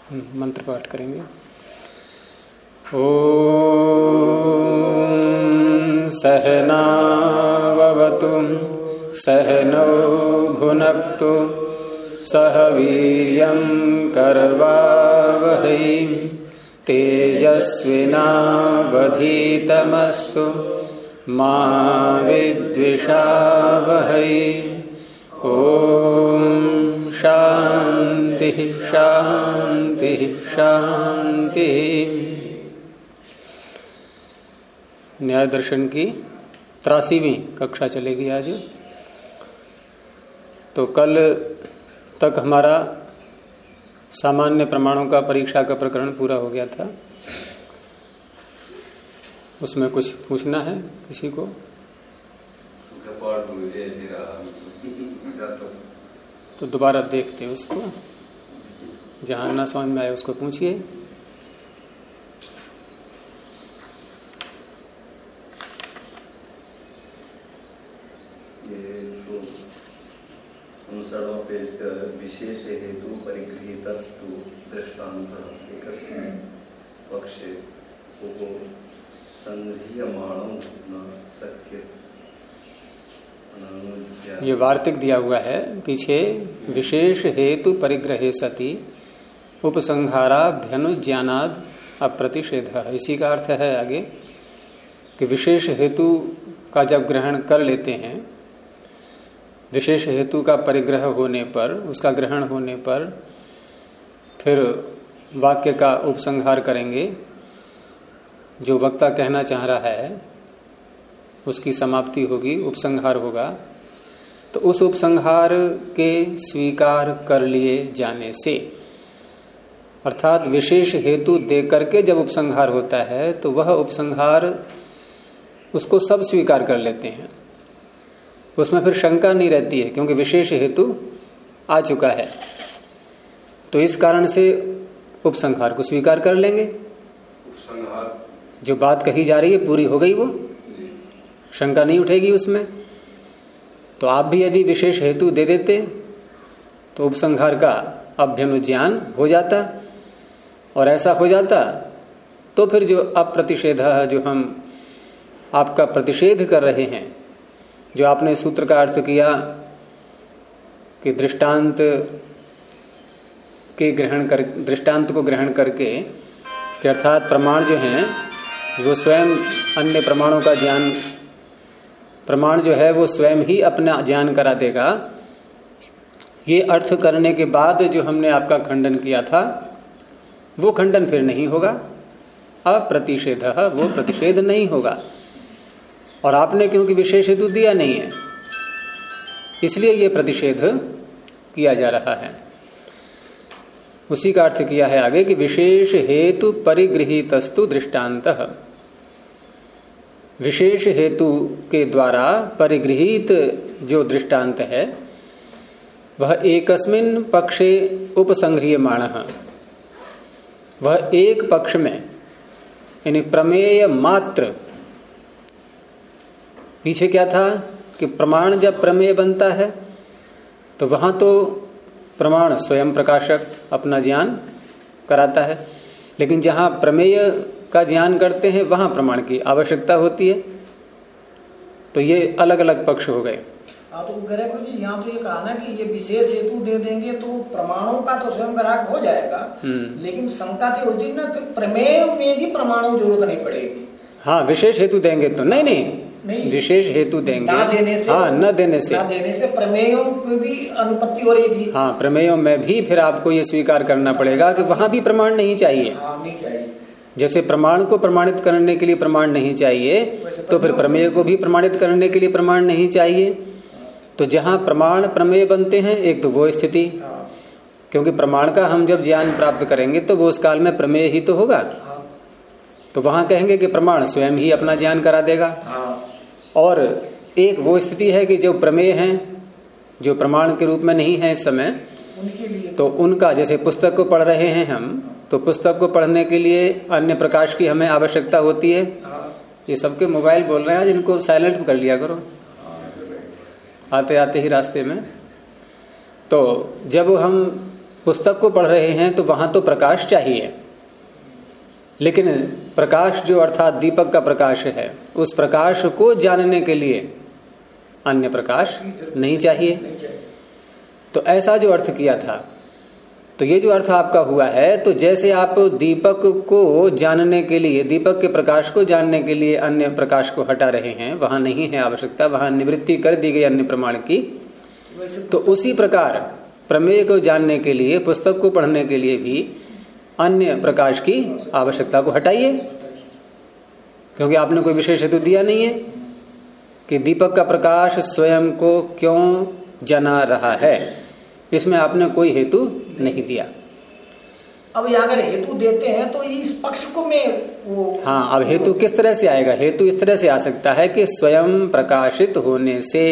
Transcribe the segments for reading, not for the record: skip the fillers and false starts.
मंत्र पाठ करेंगे। ओम सहनावतु सहनौ भुनक्तु सह वीर्यं करवावहै तेजस्विनावधीतमस्तु मा विद्विषावहै। ओम शांति शांति शांति। न्याय दर्शन की 83वीं कक्षा चलेगी आज। तो कल तक हमारा सामान्य प्रमाणों का परीक्षा का प्रकरण पूरा हो गया था। उसमें कुछ पूछना है किसी को? तो दोबारा देखते उसको, जहां ना समझ में आए उसको पूछिए। पेज पर विशेष हेतु परिगृहीतस्तु दृष्टान्तः एकस्मिन् पक्षे संगृह्यमाणं न शक्य। ये वार्तिक दिया हुआ है पीछे। विशेष हेतु परिग्रहे सति उपसंहाराभ्यनुज्ञानाद अप्रतिषेधः। इसी का अर्थ है आगे कि विशेष हेतु का जब ग्रहण कर लेते हैं, विशेष हेतु का परिग्रह होने पर, उसका ग्रहण होने पर फिर वाक्य का उपसंहार करेंगे। जो वक्ता कहना चाह रहा है उसकी समाप्ति होगी, उपसंहार होगा। तो उस उपसंहार के स्वीकार कर लिए जाने से, अर्थात विशेष हेतु देकर के जब उपसंहार होता है तो वह उपसंहार उसको सब स्वीकार कर लेते हैं। उसमें फिर शंका नहीं रहती है क्योंकि विशेष हेतु आ चुका है। तो इस कारण से उपसंहार को स्वीकार कर लेंगे। उपसंहार जो बात कही जा रही है पूरी हो गई, वो शंका नहीं उठेगी उसमें। तो आप भी यदि विशेष हेतु दे देते तो उपसंहार का अभ्यनुज्ञान हो जाता, और ऐसा हो जाता तो फिर जो अप्रतिषेध, जो हम आपका प्रतिषेध कर रहे हैं, जो आपने सूत्र का अर्थ किया कि दृष्टांत को ग्रहण करके, कि अर्थात प्रमाण जो हैं वो स्वयं अन्य प्रमाणों का ज्ञान, प्रमाण जो है वो स्वयं ही अपना ज्ञान करा देगा। ये अर्थ करने के बाद जो हमने आपका खंडन किया था वो खंडन फिर नहीं होगा। अप्रतिषेधः, वो प्रतिषेध नहीं होगा। और आपने क्योंकि विशेष हेतु दिया नहीं है इसलिए ये प्रतिषेध किया जा रहा है। उसी का अर्थ किया है आगे कि विशेष हेतु परिगृहीतस्तु दृष्टान्तः। विशेष हेतु के द्वारा परिगृहीत जो दृष्टांत है वह एकस्मिन् पक्षे उपसंह्रियमाणः, वह एक पक्ष में, यानी प्रमेय मात्र। पीछे क्या था कि प्रमाण जब प्रमेय बनता है तो वहां तो प्रमाण स्वयं प्रकाशक अपना ज्ञान कराता है, लेकिन जहां प्रमेय का ज्ञान करते हैं वहां प्रमाण की आवश्यकता होती है। तो ये अलग अलग पक्ष हो गए। तो गुरु जी यहाँ तो ये कहा ना कि ये विशेष हेतु दे देंगे तो प्रमाणों का तो स्वयं ग्राहक हो जाएगा, लेकिन शंका तो होती है ना, फिर प्रमेय में भी प्रमाणों की जरूरत नहीं पड़ेगी। हाँ, विशेष हेतु देंगे तो नहीं, विशेष हेतु देंगे ना देने से, हाँ, न देने से प्रमेयों की भी अनुपत्ति हो रही थी। हाँ, प्रमेयों में भी फिर आपको ये स्वीकार करना पड़ेगा कि वहां भी प्रमाण नहीं चाहिए। हाँ, नहीं चाहिए। जैसे प्रमाण को प्रमाणित करने के लिए प्रमाण नहीं चाहिए, तो फिर प्रमेय को भी प्रमाणित करने के लिए प्रमाण नहीं चाहिए। तो जहां प्रमाण प्रमेय बनते हैं, एक तो वो स्थिति, क्योंकि प्रमाण का हम जब ज्ञान प्राप्त करेंगे तो वो उस काल में प्रमेय ही तो होगा। तो वहां कहेंगे कि प्रमाण स्वयं ही अपना ज्ञान करा देगा। और एक वो स्थिति है कि जो प्रमेय हैं, जो प्रमाण के रूप में नहीं है इस समय, तो उनका, जैसे पुस्तक को पढ़ रहे हैं हम, तो पुस्तक को पढ़ने के लिए अन्य प्रकाश की हमें आवश्यकता होती है। ये सबके मोबाइल बोल रहे हैं, जिनको साइलेंट कर लिया करो आते आते ही रास्ते में। तो जब हम पुस्तक को पढ़ रहे हैं तो वहां तो प्रकाश चाहिए, लेकिन प्रकाश जो अर्थात दीपक का प्रकाश है, उस प्रकाश को जानने के लिए अन्य प्रकाश नहीं चाहिए। तो ऐसा जो अर्थ किया था, तो ये जो अर्थ आपका हुआ है, तो जैसे आप दीपक को जानने के लिए, दीपक के प्रकाश को जानने के लिए अन्य प्रकाश को हटा रहे हैं, वहां नहीं है आवश्यकता, वहां निवृत्ति कर दी गई अन्य प्रमाण की। तो उसी प्रकार प्रमेय को जानने के लिए, पुस्तक को पढ़ने के लिए भी अन्य प्रकाश की आवश्यकता को हटाइए, क्योंकि आपने कोई विशेष हेतु दिया नहीं है कि दीपक का प्रकाश स्वयं को क्यों जना रहा है, इसमें आपने कोई हेतु नहीं दिया। अब यहाँ अगर हेतु देते हैं तो इस पक्ष को मैं वो, हाँ, अब हेतु किस तरह से आएगा? हेतु इस तरह से आ सकता है कि स्वयं प्रकाशित होने से।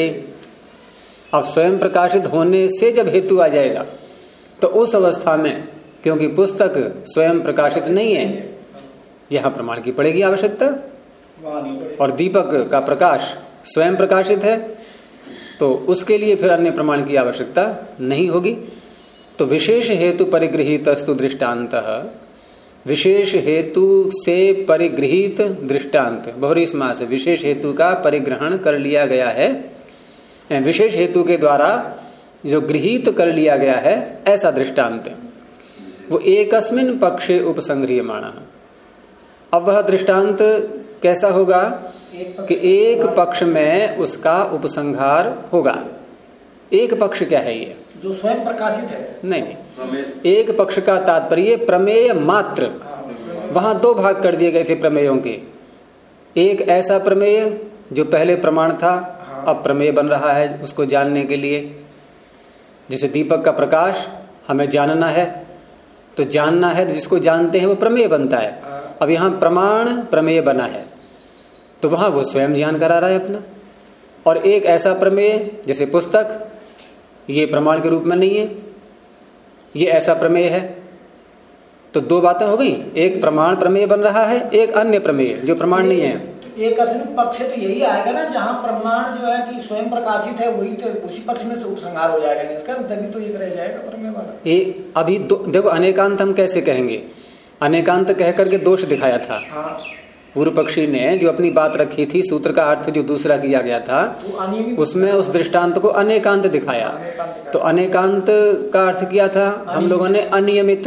अब स्वयं प्रकाशित होने से जब हेतु आ जाएगा तो उस अवस्था में, क्योंकि पुस्तक स्वयं प्रकाशित नहीं है, यहां प्रमाण की पड़ेगी आवश्यकता, और दीपक का प्रकाश स्वयं प्रकाशित है, तो उसके लिए फिर अन्य प्रमाण की आवश्यकता नहीं होगी। तो विशेष हेतु परिगृहीतस्तु दृष्टांतः, विशेष हेतु से परिगृहित दृष्टांत, बहुरी समास है, विशेष हेतु का परिग्रहण कर लिया गया है, विशेष हेतु के द्वारा जो गृहीत कर लिया गया है, ऐसा दृष्टांत वो एकस्मिन् पक्षे उपसंग्रियमाण। अब वह दृष्टांत कैसा होगा कि एक पक्ष में उसका उपसंहार होगा। एक पक्ष क्या है? ये जो स्वयं प्रकाशित है। नहीं, एक पक्ष का तात्पर्य प्रमेय मात्र। वहां दो भाग कर दिए गए थे प्रमेयों के। एक ऐसा प्रमेय जो पहले प्रमाण था, अब प्रमेय बन रहा है उसको जानने के लिए। जैसे दीपक का प्रकाश हमें जानना है, तो जानना है, जिसको जानते हैं वो प्रमेय बनता है। अब यहां प्रमाण प्रमेय बना है, तो वहां वो स्वयं ज्ञान करा रहा है अपना। और एक ऐसा प्रमेय जैसे पुस्तक, ये प्रमाण के रूप में नहीं है, ये ऐसा प्रमेय है। तो दो बातें हो गई, एक प्रमाण प्रमेय बन रहा है, एक अन्य प्रमेय जो प्रमाण नहीं है। एक असली पक्ष तो यही आएगा ना, जहाँ प्रमाण जो है कि स्वयं प्रकाशित है, वही तो उसी पक्ष में से उपसंहार हो जाएगा इसका, तभी तो एक रह जाएगा प्रमेय वाला। ये अभी देखो, अनेकांत हम कैसे कहेंगे? अनेकांत कह करके दोष दिखाया था। हाँ। पूर्व पक्षी ने जो अपनी बात रखी थी, सूत्र का अर्थ जो दूसरा किया गया था, उसमें उस दृष्टांत को अनेकांत दिखाया। तो अनेकांत का अर्थ किया था हम लोगों ने अनियमित।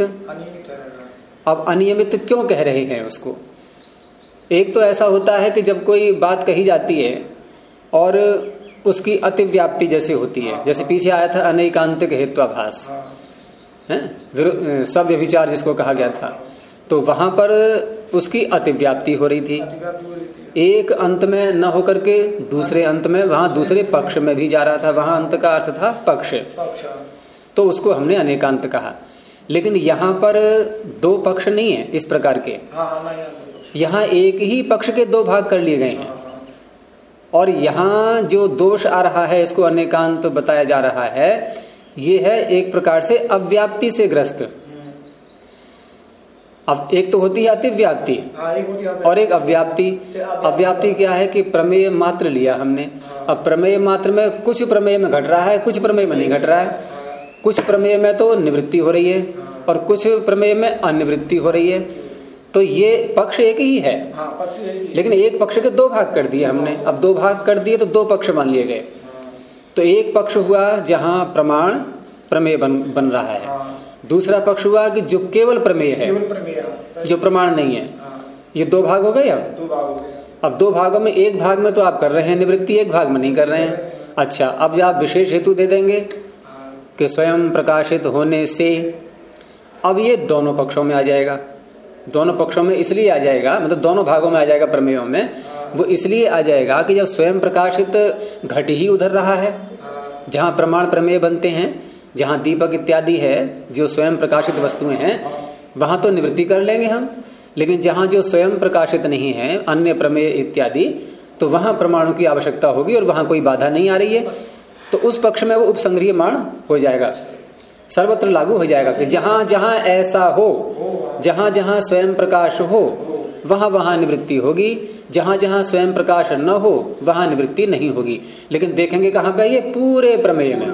अब अनियमित क्यों कह रहे हैं उसको? एक तो ऐसा होता है कि जब कोई बात कही जाती है और उसकी अतिव्याप्ति जैसे होती है, जैसे पीछे आया था अनेकांतिक हेत्वाभास है, सब व्यभिचार जिसको कहा गया था, तो वहां पर उसकी अतिव्याप्ति हो रही थी। एक अंत में न होकर के दूसरे अंत में, वहां दूसरे पक्ष में भी जा रहा था, वहां अंत का अर्थ था पक्ष, तो उसको हमने अनेकांत कहा। लेकिन यहाँ पर दो पक्ष नहीं है इस प्रकार के, यहाँ एक ही पक्ष के दो भाग कर लिए गए हैं। और यहाँ जो दोष आ रहा है, इसको अनेकांत बताया जा रहा है, ये है एक प्रकार से अव्याप्ति से ग्रस्त। अब एक तो होती है अतिव्याप्ति और एक अव्याप्ति। अव्याप्ति क्या है कि प्रमेय मात्र लिया हमने। अब प्रमेय मात्र में कुछ प्रमेय में घट रहा है, कुछ प्रमेय में नहीं घट रहा है। कुछ प्रमेय में तो निवृत्ति हो रही है और कुछ प्रमेय में अनिवृत्ति हो रही है। तो ये पक्ष एक ही है, लेकिन एक पक्ष के दो भाग कर दिए हमने। अब दो भाग कर दिए तो दो पक्ष मान लिए गए। तो एक पक्ष हुआ जहां प्रमाण प्रमेय बन रहा है, दूसरा पक्ष हुआ कि जो केवल प्रमेय है, जो प्रमाण नहीं है। ये दो भाग हो गए। अब दो भागों में एक भाग में तो आप कर रहे हैं निवृत्ति, एक भाग में नहीं कर रहे हैं। अच्छा, अब आप विशेष हेतु दे देंगे कि स्वयं प्रकाशित होने से, अब ये दोनों पक्षों में आ जाएगा। दोनों पक्षों में इसलिए आ जाएगा, मतलब दोनों भागों में आ जाएगा प्रमेयों में। वो इसलिए आ जाएगा कि जब स्वयं प्रकाशित घट ही उधर रहा है, जहां प्रमाण प्रमेय बनते हैं, जहां दीपक इत्यादि है जो स्वयं प्रकाशित वस्तुएं हैं, वहां तो निवृत्ति कर लेंगे हम। लेकिन जहां जो स्वयं प्रकाशित नहीं है, अन्य प्रमेय इत्यादि, तो वहां प्रमाणों की आवश्यकता होगी और वहां कोई बाधा नहीं आ रही है। तो उस पक्ष में वो उपसंग्रियमाण हो जाएगा, सर्वत्र लागू हो जाएगा कि जहां जहां ऐसा हो, जहां जहां स्वयं प्रकाश हो, वहां वहां निवृत्ति होगी। जहां जहां स्वयं प्रकाश न हो, वहां निवृत्ति नहीं होगी। लेकिन देखेंगे कहां पे? ये पूरे प्रमेय में।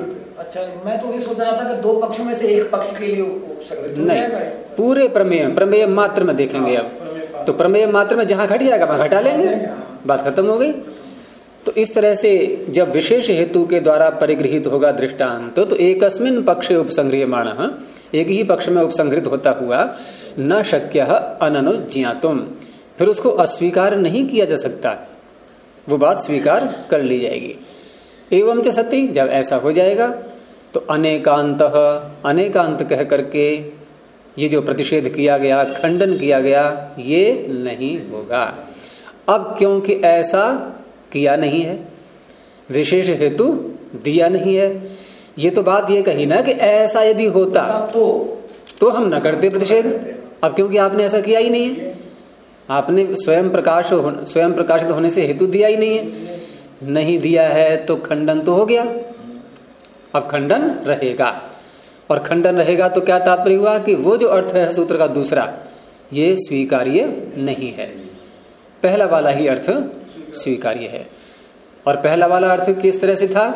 अच्छा, मैं तो ये सोच रहा था कि दो पक्षों में से एक पक्ष के लिए उपसंहृत नहीं, पूरे प्रमेय मात्र में देखेंगे। अब तो प्रमेय मात्र में जहां घट जाएगा वहां घटा लेंगे, बात खत्म हो गई। तो इस तरह से जब विशेष हेतु के द्वारा परिगृहित होगा दृष्टांत तो एकस्मिन पक्षे उपसंग्रह्यमाणः, एक ही पक्ष में उपसंहृत होता हुआ न शक्यः अननुज्ञातुम, फिर उसको अस्वीकार नहीं किया जा सकता, वो बात स्वीकार कर ली जाएगी। एवं च सति, जब ऐसा हो जाएगा तो अनेकांतः, अनेकांत कह करके ये जो प्रतिषेध किया गया, खंडन किया गया, ये नहीं होगा। अब क्योंकि ऐसा किया नहीं है, विशेष हेतु दिया नहीं है, ये तो बात ये कही ना कि ऐसा यदि होता तो हम न करते प्रतिषेध। अब क्योंकि आपने ऐसा किया ही नहीं है, आपने स्वयं प्रकाशित होने से हेतु दिया ही नहीं है, नहीं दिया है तो खंडन तो हो गया। अब खंडन रहेगा, और खंडन रहेगा तो क्या तात्पर्य हुआ कि वो जो अर्थ है सूत्र का दूसरा, ये स्वीकार्य नहीं है, पहला वाला ही अर्थ स्वीकार्य है। और पहला वाला अर्थ किस तरह से था?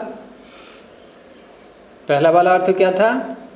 पहला वाला अर्थ क्या था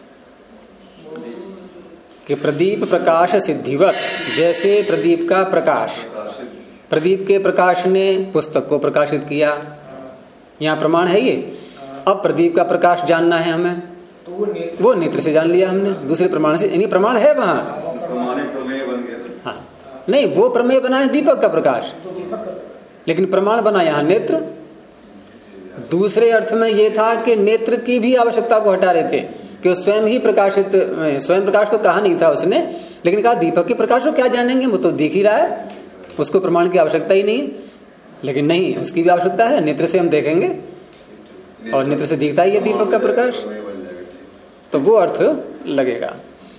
कि प्रदीप प्रकाश सिद्धिवत, जैसे प्रदीप का प्रकाश, प्रदीप के प्रकाश ने पुस्तक को प्रकाशित किया, यहाँ प्रमाण है ये। अब प्रदीप का प्रकाश जानना है हमें, तो वो नेत्र से जान लिया हमने, दूसरे प्रमाण से, यानी प्रमाण है वहां। हाँ, नहीं, वो प्रमेय बना है दीपक का प्रकाश, लेकिन प्रमाण बना यहाँ नेत्र। दूसरे अर्थ में ये था कि नेत्र की भी आवश्यकता को हटा रहे थे कि स्वयं ही प्रकाशित, स्वयं प्रकाश तो कहा नहीं था उसने, लेकिन कहा दीपक के प्रकाश को क्या जानेंगे, वो तो दिख ही रहा है, उसको प्रमाण की आवश्यकता ही नहीं। लेकिन नहीं, उसकी भी आवश्यकता है, नेत्र से हम देखेंगे और नेत्र से दिखता ही है दीपक का प्रकाश, तो वो अर्थ लगेगा।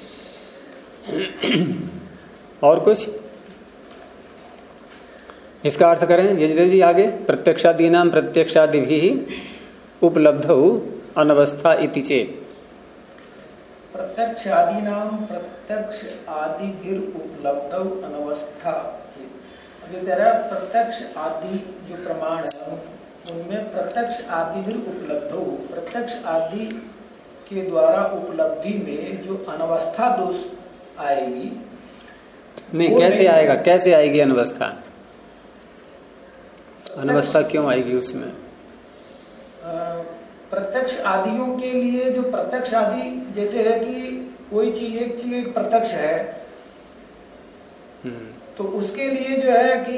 और कुछ इसका अर्थ करें यजदेव जी आगे, प्रत्यक्षादीनाम प्रत्यक्षादिभि उपलब्धौ अनवस्था इति चेत। प्रत्यक्षादीनाम प्रत्यक्ष आदिभिर उपलब्धौ अनवस्था चेत। अभी कह रहा प्रत्यक्ष आदि जो प्रमाण है उनमें प्रत्यक्ष आदिभिर उपलब्धौ, प्रत्यक्ष आदि के द्वारा उपलब्धि में जो अनवस्था दोष आएगी, नहीं कैसे आएगा, कैसे आएगी अनवस्था? अनवस्था क्यों आएगी उसमें? प्रत्यक्ष आदियों के लिए जो प्रत्यक्ष आदि जैसे है कि कोई चीज एक प्रत्यक्ष है, तो उसके लिए जो है कि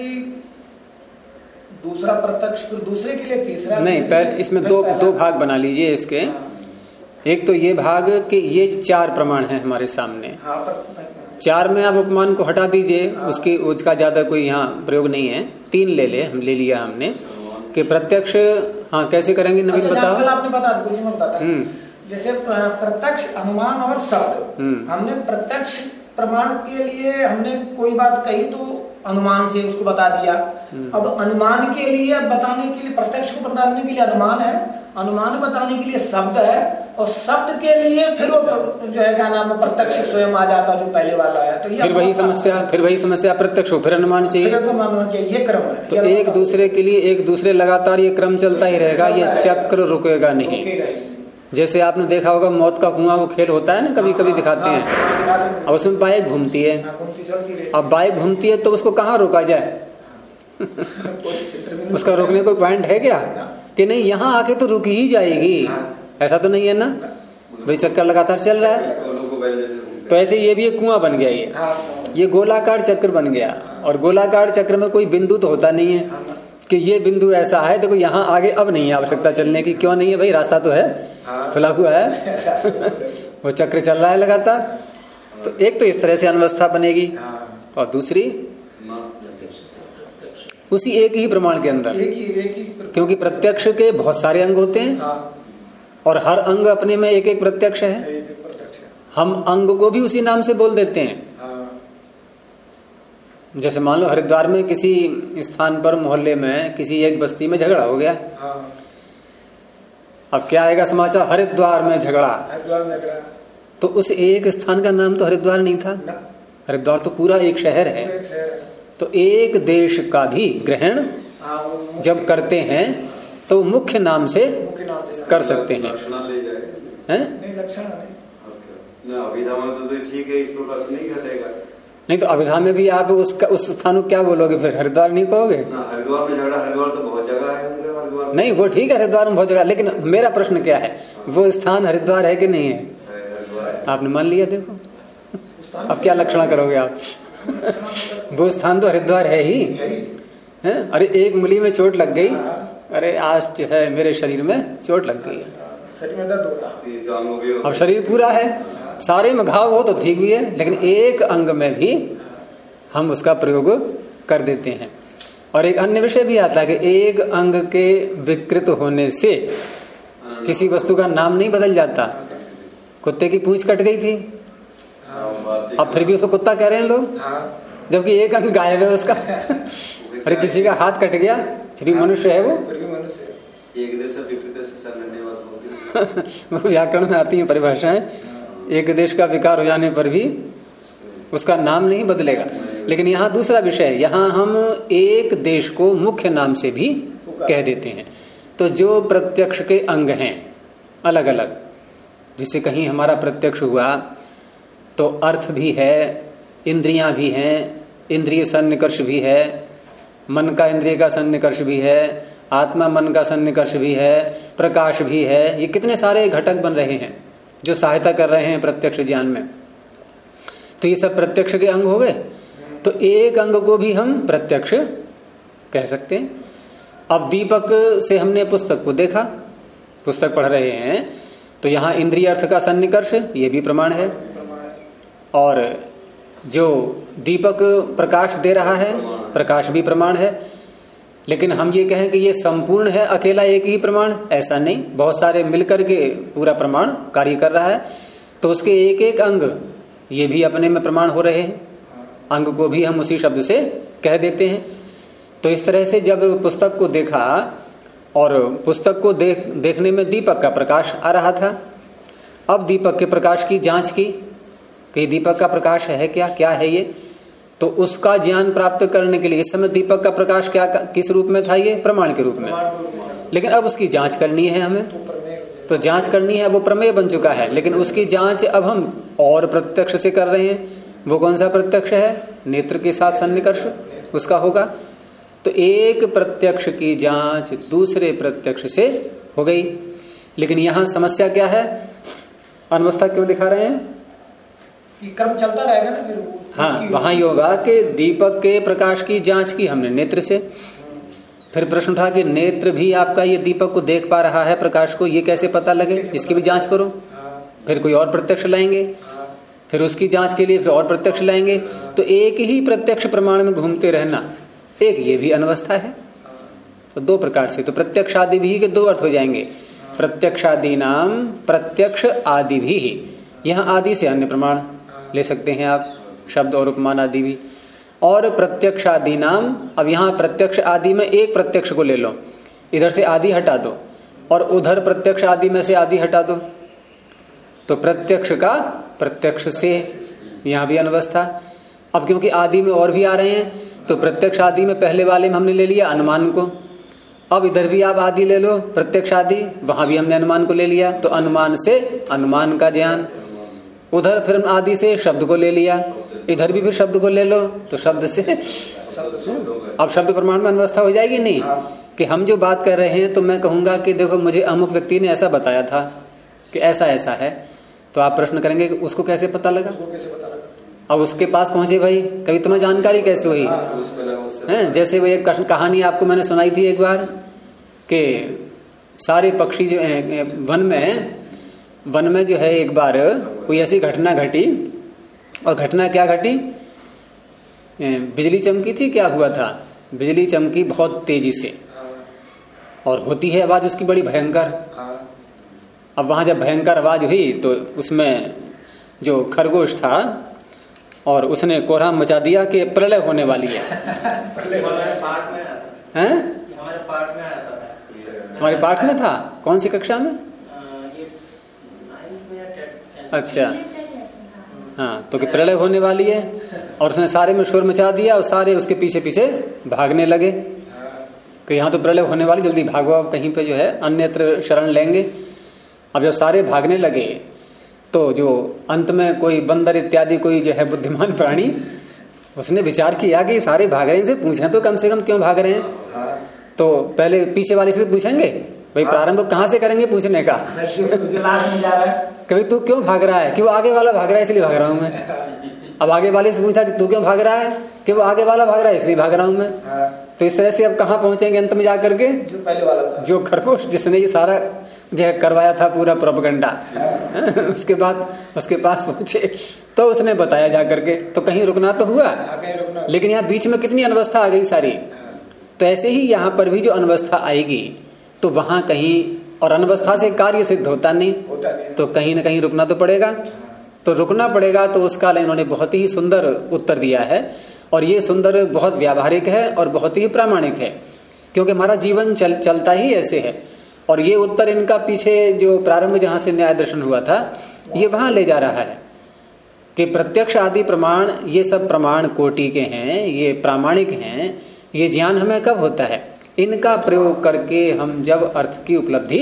दूसरा प्रत्यक्ष, फिर दूसरे के लिए तीसरा। नहीं, पहले इसमें दो भाग बना लीजिए इसके। एक तो ये भाग कि ये 4 प्रमाण है हमारे सामने, 4 में आप उपमान को हटा दीजिए, उसका ज्यादा कोई यहाँ प्रयोग नहीं है। 3 ले लिया हमने कि प्रत्यक्ष, हाँ कैसे करेंगे नवीन बताओ। आपने बताया जैसे प्रत्यक्ष अनुमान और शब्द, हमने प्रत्यक्ष प्रमाण के लिए हमने कोई बात कही तो अनुमान से उसको बता दिया। अब अनुमान के लिए बताने के लिए, प्रत्यक्ष को बताने के लिए अनुमान है, अनुमान बताने के लिए शब्द है, और शब्द के लिए फिर वो जो है क्या नाम है प्रत्यक्ष स्वयं आ जाता जो पहले वाला है। तो फिर वही समस्या प्रत्यक्ष हो, फिर अनुमान चाहिए, ये क्रम है। तो एक दूसरे के लिए एक दूसरे लगातार ये क्रम चलता ही रहेगा, ये चक्र रुकेगा नहीं। जैसे आपने देखा होगा मौत का कुआं, वो खेल होता है ना, कभी कभी दिखाते हैं, अब उसमें बाइक घूमती है, अब बाइक घूमती है तो उसको कहाँ रोका जाए? उसका रोकने कोई पॉइंट है क्या कि नहीं यहाँ आके तो रुक ही जाएगी? ऐसा तो नहीं है ना भाई, चक्कर लगातार चल रहा है। तो ऐसे ये भी एक कुआं बन गया, ये गोलाकार चक्र बन गया, और गोलाकार चक्र में कोई बिंदु तो होता नहीं है कि ये बिंदु ऐसा है, देखो यहाँ आगे अब नहीं है आवश्यकता चलने की। क्यों नहीं है भाई, रास्ता तो है, खुला हुआ है। वो चक्र चल रहा है लगातार। तो एक तो इस तरह से अनवस्था बनेगी, और दूसरी उसी एक ही प्रमाण के अंदर, क्योंकि प्रत्यक्ष के बहुत सारे अंग होते हैं, और हर अंग अपने में एक एक प्रत्यक्ष है। हम अंग को भी उसी नाम से बोल देते हैं। जैसे मान लो हरिद्वार में किसी स्थान पर, मोहल्ले में, किसी एक बस्ती में झगड़ा हो गया, अब क्या आएगा समाचार, हरिद्वार में झगड़ा, तो उस एक स्थान का नाम तो हरिद्वार नहीं था, हरिद्वार तो पूरा एक शहर है। तो एक देश का भी ग्रहण जब करते हैं तो मुख्य नाम से कर सकते हैं। अभिधा में तो ठीक है, इस प्रकार नहीं घटेगा। नहीं तो अभिधा में भी आप उस स्थान को क्या बोलोगे फिर? हरिद्वार नहीं कहोगे? हरिद्वार में झगड़ा, हरिद्वार तो बहुत जगह है हरिद्वार। नहीं वो ठीक है, हरिद्वार में बहुत जगह, लेकिन मेरा प्रश्न क्या है, वो स्थान हरिद्वार है कि नहीं है? आपने मान लिया, देखो अब क्या लक्षणा करोगे आप? वो स्थान तो हरिद्वार है ही है। अरे एक मूली में चोट लग गई, अरे आज जो है मेरे शरीर में चोट लग गई, शरीर में दर्द हो रहा, अब शरीर पूरा है, सारे में घाव हो तो ठीक भी है, लेकिन एक अंग में भी हम उसका प्रयोग कर देते हैं। और एक अन्य विषय भी आता है कि एक अंग के विकृत होने से किसी वस्तु का नाम नहीं बदल जाता। कुत्ते की पूंछ कट गई थी, अब फिर भी उसको कुत्ता कह रहे हैं लोग, जबकि एक अंग गायब है उसका। अरे किसी का हाथ कट गया, फिर भी मनुष्य है वो। वो व्याकरण में आती है परिभाषाएं, एक देश का विकार हो जाने पर भी उसका नाम नहीं बदलेगा। लेकिन यहाँ दूसरा विषय है, यहाँ हम एक देश को मुख्य नाम से भी कह देते हैं। तो जो प्रत्यक्ष के अंग हैं अलग अलग, जिसे कहीं हमारा प्रत्यक्ष हुआ तो अर्थ भी है, इंद्रियां भी हैं, इंद्रिय सन्निकर्ष भी है, मन का इंद्रिय का सन्निकर्ष भी है, आत्मा मन का सन्निकर्ष भी है, प्रकाश भी है। ये कितने सारे घटक बन रहे हैं जो सहायता कर रहे हैं प्रत्यक्ष ज्ञान में। तो ये सब प्रत्यक्ष के अंग हो गए। तो एक अंग को भी हम प्रत्यक्ष कह सकते हैं। अब दीपक से हमने पुस्तक को देखा, पुस्तक पढ़ रहे हैं, तो यहाँ इंद्रिय अर्थ का सन्निकर्ष ये भी प्रमाण है, और जो दीपक प्रकाश दे रहा है प्रकाश भी प्रमाण है। लेकिन हम ये कहें कि ये संपूर्ण है, अकेला एक ही प्रमाण, ऐसा नहीं, बहुत सारे मिलकर के पूरा प्रमाण कार्य कर रहा है। तो उसके एक एक अंग ये भी अपने में प्रमाण हो रहे हैं, अंग को भी हम उसी शब्द से कह देते हैं। तो इस तरह से जब पुस्तक को देखा और पुस्तक को देखने में दीपक का प्रकाश आ रहा था, अब दीपक के प्रकाश की जांच की कि दीपक का प्रकाश है क्या है ये, तो उसका ज्ञान प्राप्त करने के लिए इस समय दीपक का प्रकाश क्या किस रूप में था? ये प्रमाण के रूप में। लेकिन अब उसकी जांच करनी है हमें, तो जांच करनी है, वो प्रमेय बन चुका है, लेकिन उसकी जांच अब हम और प्रत्यक्ष से कर रहे हैं। वो कौन सा प्रत्यक्ष है? नेत्र के साथ सन्निकर्ष उसका होगा। तो एक प्रत्यक्ष की जांच दूसरे प्रत्यक्ष से हो गई। लेकिन यहां समस्या क्या है? अनवस्था क्यों दिखा रहे हैं? कर्म चलता रहेगा ना फिर। हाँ, वहां ये होगा कि दीपक के प्रकाश की जांच की हमने नेत्र से, फिर प्रश्न उठा कि नेत्र भी आपका ये दीपक को देख पा रहा है प्रकाश को, ये कैसे पता लगे? इसकी भी जांच करो। फिर कोई और प्रत्यक्ष लाएंगे, फिर उसकी जांच के लिए फिर और प्रत्यक्ष लाएंगे। तो एक ही प्रत्यक्ष प्रमाण में घूमते रहना, एक ये भी अनवस्था है। तो दो प्रकार से, तो प्रत्यक्ष आदि भी के दो अर्थ हो जाएंगे, प्रत्यक्षादि नाम प्रत्यक्ष आदि भी। यहाँ आदि से अन्य प्रमाण ले सकते हैं आप, शब्द और उपमान आदि भी। और प्रत्यक्ष आदि नाम, अब यहाँ प्रत्यक्ष आदि में एक प्रत्यक्ष को ले लो, इधर से आदि हटा दो और उधर प्रत्यक्ष आदि में से आदि हटा दो, तो प्रत्यक्ष का प्रत्यक्ष से, यहाँ भी अनवस्था। अब क्योंकि आदि में और भी आ रहे हैं, तो प्रत्यक्ष आदि में पहले वाले में हमने ले लिया अनुमान को, अब इधर भी आप आदि ले लो प्रत्यक्ष आदि, वहां भी हमने अनुमान को ले लिया, तो अनुमान से अनुमान का ज्ञान। उधर फिर आदि से शब्द को ले लिया, इधर भी फिर शब्द को ले लो, तो शब्द से अब शब्द प्रमाण में अनवस्था हो जाएगी नहीं। कि हम जो बात कर रहे हैं, तो मैं कहूंगा कि देखो मुझे अमुक व्यक्ति ने ऐसा बताया था कि ऐसा ऐसा है, तो आप प्रश्न करेंगे कि उसको कैसे पता लगा? अब उसके पास पहुंचे भाई, कभी तुम्हें जानकारी कैसे हुई? है जैसे वो एक कहानी आपको मैंने सुनाई थी एक बार, कि सारे पक्षी जो वन में जो है एक बार कोई ऐसी घटना घटी, और घटना क्या घटी? बिजली चमकी थी। क्या हुआ था? बिजली चमकी बहुत तेजी से, और होती है आवाज उसकी बड़ी भयंकर। अब वहां जब भयंकर आवाज हुई, तो उसमें जो खरगोश था, और उसने कोहराम मचा दिया कि प्रलय होने वाली है। हमारे पाठ में था। कौन सी कक्षा में? अच्छा, हाँ, तो कि प्रलय होने वाली है, और उसने सारे में शोर मचा दिया, और सारे उसके पीछे पीछे भागने लगे। कि यहाँ तो प्रलय होने वाली, जल्दी भागो, अब कहीं पे जो है अन्यत्र शरण लेंगे। अब जब सारे भागने लगे तो जो अंत में कोई बंदर इत्यादि कोई जो है बुद्धिमान प्राणी, उसने विचार किया कि सारे भाग रहे हैं, इनसे पूछें तो कम से कम क्यों भाग रहे हैं। तो पहले पीछे वाले से पूछेंगे, भाई प्रारंभ कहाँ से करेंगे पूछने का, कभी तू क्यों भाग रहा है, कि वो आगे वाला भाग रहा है इसलिए भाग रहा हूं मैं। अब आगे वाले से पूछा कि तू क्यों भाग रहा है, कि वो आगे वाला भाग रहा है इसलिए भाग रहा हूं मैं। तो इस तरह से अब कहाँ पहुंचेंगे अंत में जाकर के, जो पहले वाला था, जो खरगोश जिसने ये सारा जो है करवाया था पूरा प्रोपेगेंडा, उसके बाद उसके पास पहुंचे तो उसने बताया जाकर के, तो कहीं रुकना तो हुआ, लेकिन यहाँ बीच में कितनी अनवस्था आ गई सारी। तो ऐसे ही यहाँ पर भी जो अनवस्था आएगी तो वहां कहीं, और अनवस्था से कार्य सिद्ध होता नहीं, तो कहीं ना कहीं रुकना तो पड़ेगा। तो रुकना पड़ेगा, तो उसका इन्होंने बहुत ही सुंदर उत्तर दिया है, और ये सुंदर बहुत व्यावहारिक है और बहुत ही प्रामाणिक है, क्योंकि हमारा जीवन चलता ही ऐसे है। और ये उत्तर इनका पीछे जो प्रारंभ जहां से न्याय दर्शन हुआ था, ये वहां ले जा रहा है कि प्रत्यक्ष आदि प्रमाण ये सब प्रमाण कोटि के हैं, ये प्रामाणिक हैं। ये ज्ञान हमें कब होता है, इनका प्रयोग करके हम जब अर्थ की उपलब्धि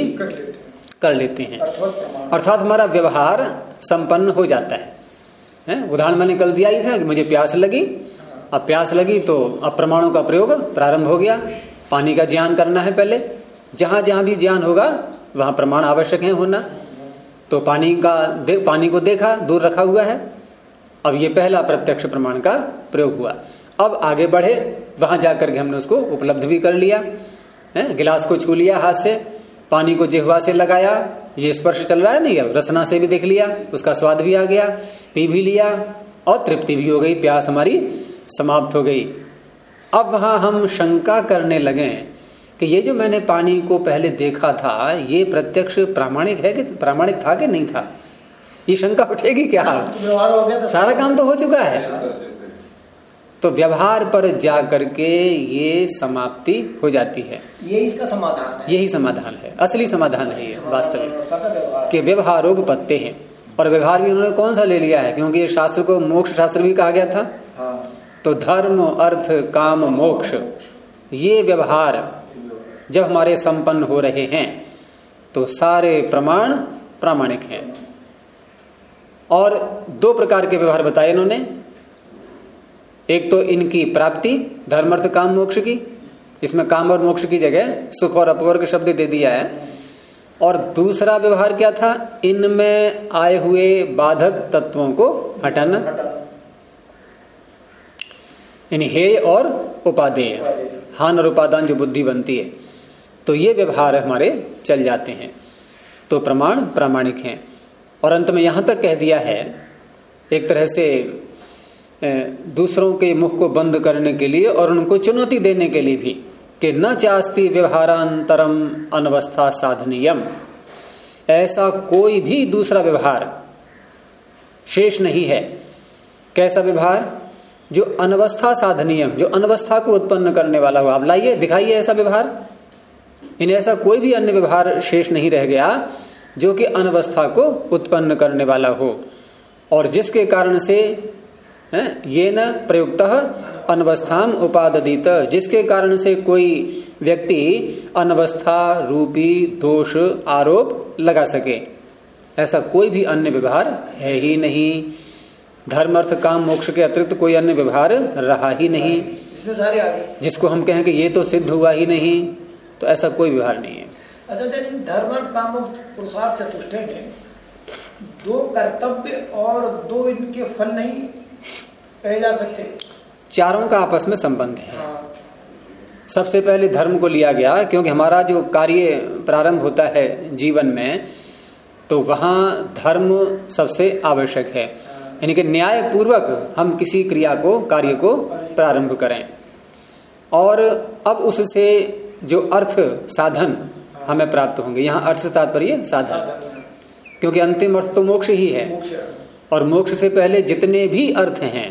कर लेते हैं, अर्थात हमारा व्यवहार संपन्न हो जाता है। उदाहरण मैंने कल दिया ही था कि मुझे प्यास लगी, अब प्यास लगी तो अब प्रमाणों का प्रयोग प्रारंभ हो गया। पानी का ज्ञान करना है पहले, जहां जहां भी ज्ञान होगा वहां प्रमाण आवश्यक है होना। तो पानी को देखा, दूर रखा हुआ है, अब ये पहला प्रत्यक्ष प्रमाण का प्रयोग हुआ। अब आगे बढ़े, वहां जाकर के हमने उसको उपलब्ध भी कर लिया, गिलास को छू लिया हाथ से, पानी को जिह्वा से लगाया, ये स्पर्श चल रहा है नहीं, अब रसना से भी देख लिया, उसका स्वाद भी आ गया, पी भी लिया और तृप्ति भी हो गई, प्यास हमारी समाप्त हो गई। अब वहां हम शंका करने लगे कि ये जो मैंने पानी को पहले देखा था, ये प्रत्यक्ष प्रामाणिक है कि प्रामाणिक था कि नहीं था, ये शंका उठेगी क्या? सारा काम तो हो चुका है। तो व्यवहार पर जा करके ये समाप्ति हो जाती है। ये इसका समाधान है, यही समाधान है, असली समाधान है ये वास्तविक, कि व्यवहारोपत्ति है। और व्यवहार भी उन्होंने कौन सा ले लिया है, क्योंकि ये शास्त्र को मोक्ष शास्त्र भी कहा गया था। तो धर्म अर्थ काम मोक्ष, ये व्यवहार जब हमारे संपन्न हो रहे हैं तो सारे प्रमाण प्रामाणिक हैं। और दो प्रकार के व्यवहार बताए इन्होंने, एक तो इनकी प्राप्ति धर्म अर्थ काम मोक्ष की, इसमें काम और मोक्ष की जगह सुख और अपवर्ग शब्द दे दिया है। और दूसरा व्यवहार क्या था, इनमें आए हुए बाधक तत्वों को हटाना, इन हेय और उपादेय, हान और उपादान जो बुद्धि बनती है, तो ये व्यवहार हमारे चल जाते हैं, तो प्रमाण प्रामाणिक हैं। और अंत में यहां तक कह दिया है, एक तरह से दूसरों के मुख को बंद करने के लिए और उनको चुनौती देने के लिए भी, कि न चास्ति व्यवहारांतरम अनवस्था साधनीयम, ऐसा कोई भी दूसरा व्यवहार शेष नहीं है। कैसा व्यवहार, जो अनवस्था साधनीयम, जो अनवस्था को उत्पन्न करने वाला हो। आप लाइए, दिखाइए ऐसा व्यवहार, इन्हें ऐसा कोई भी अन्य व्यवहार शेष नहीं रह गया जो कि अनवस्था को उत्पन्न करने वाला हो, और जिसके कारण से ये न प्रयुक्तः अनवस्थाम उपाददित, जिसके कारण से कोई व्यक्ति अनवस्था रूपी दोष आरोप लगा सके, ऐसा कोई भी अन्य व्यवहार है ही नहीं। धर्म अर्थ काम मोक्ष के अतिरिक्त कोई अन्य व्यवहार रहा ही नहीं, इसमें सारे आगे जिसको हम कहें कि ये तो सिद्ध हुआ ही नहीं, तो ऐसा कोई व्यवहार नहीं है। अच्छा, धर्म अर्थ काम मोक्ष पुरुषार्थ चतुष्टय में दो कर्तव्य और दो इनके फल नहीं कहे जा सकते, चारों का आपस में संबंध है। सबसे पहले धर्म को लिया गया, क्योंकि हमारा जो कार्य प्रारंभ होता है जीवन में, तो वहां धर्म सबसे आवश्यक है, यानी कि न्याय पूर्वक हम किसी क्रिया को, कार्य को प्रारंभ करें। और अब उससे जो अर्थ साधन हमें प्राप्त होंगे, यहाँ अर्थ से तात्पर्य साधन, क्योंकि अंतिम अर्थ तो मोक्ष ही है, और मोक्ष से पहले जितने भी अर्थ हैं,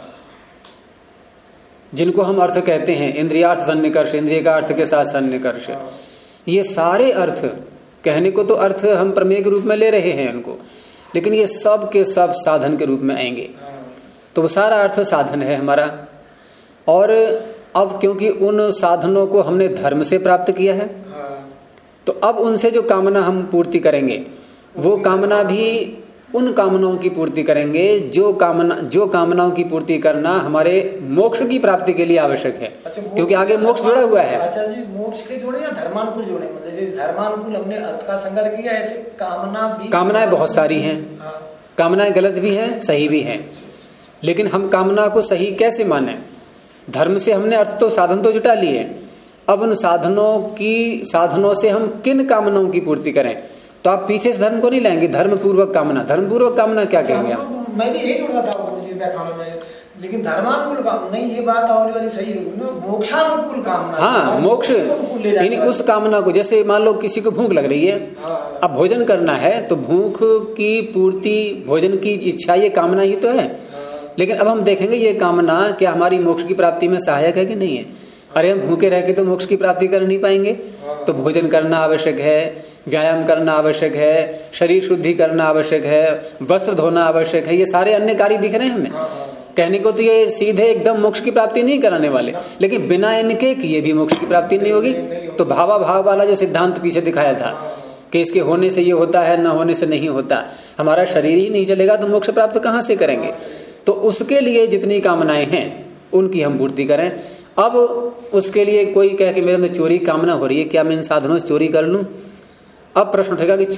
जिनको हम अर्थ कहते हैं, इंद्रियार्थ सन्निकर्ष, इंद्रिय का अर्थ के साथ सन्निकर्ष, ये सारे अर्थ, कहने को तो अर्थ हम प्रमेय के रूप में ले रहे हैं उनको, लेकिन ये सब के सब साधन के रूप में आएंगे। तो वो सारा अर्थ साधन है हमारा। और अब क्योंकि उन साधनों को हमने धर्म से प्राप्त किया है, तो अब उनसे जो कामना हम पूर्ति करेंगे वो कामना भी उन कामनाओं की पूर्ति करेंगे जो कामनाओं की पूर्ति करना हमारे मोक्ष की प्राप्ति के लिए आवश्यक है। अच्छा, क्योंकि आगे मोक्ष जुड़ा हुआ है। अच्छा जी, मोक्ष के जोड़े या धर्मानुकूल जोड़े? मतलब जैसे धर्मानुकूल हमने अर्थ का संग्रह किया, ऐसे कामनाएं बहुत सारी हैं। कामनाएं गलत भी हैं, सही भी हैं, लेकिन हम कामना को सही कैसे माने? धर्म से हमने अर्थ तो साधन तो जुटा लिए, अब उन साधनों से हम किन कामनाओं की पूर्ति करें? तो आप पीछे से धर्म को नहीं लाएंगे। धर्म पूर्वक कामना क्या कहेंगे आप? मैं भी यही जोड़ रहा था में, लेकिन धर्मानुकूल काम नहीं, ये बात और वाली सही है ना, मोक्षानुकूल कामना। हाँ, मोक्ष यानी उस कामना को, जैसे मान लो किसी को भूख लग रही है, अब भोजन करना है, तो भूख की पूर्ति, भोजन की इच्छा, ये कामना ही तो है। लेकिन अब हम देखेंगे ये कामना क्या हमारी मोक्ष की प्राप्ति में सहायक है कि नहीं है? अरे हम भूखे रह के तो मोक्ष की प्राप्ति कर नहीं पाएंगे, तो भोजन करना आवश्यक है, व्यायाम करना आवश्यक है, शरीर शुद्धि करना आवश्यक है, वस्त्र धोना आवश्यक है, ये सारे अन्य कार्य दिख रहे हैं हमें। कहने को तो ये सीधे एकदम मोक्ष की प्राप्ति नहीं कराने वाले, लेकिन बिना इनके किए भी मोक्ष की प्राप्ति नहीं होगी। तो भाव वाला जो सिद्धांत पीछे दिखाया था कि इसके होने से ये होता है, न होने से नहीं होता, हमारा शरीर ही नहीं चलेगा तो मोक्ष प्राप्त कहां से करेंगे? तो उसके लिए जितनी कामनाएं हैं उनकी हम पूर्ति करें। अब उसके लिए कोई कहे कि मेरे अंदर चोरी कामना हो रही है, क्या मैं इन साधनों से चोरी कर लूं? अब प्रश्न उठेगा कि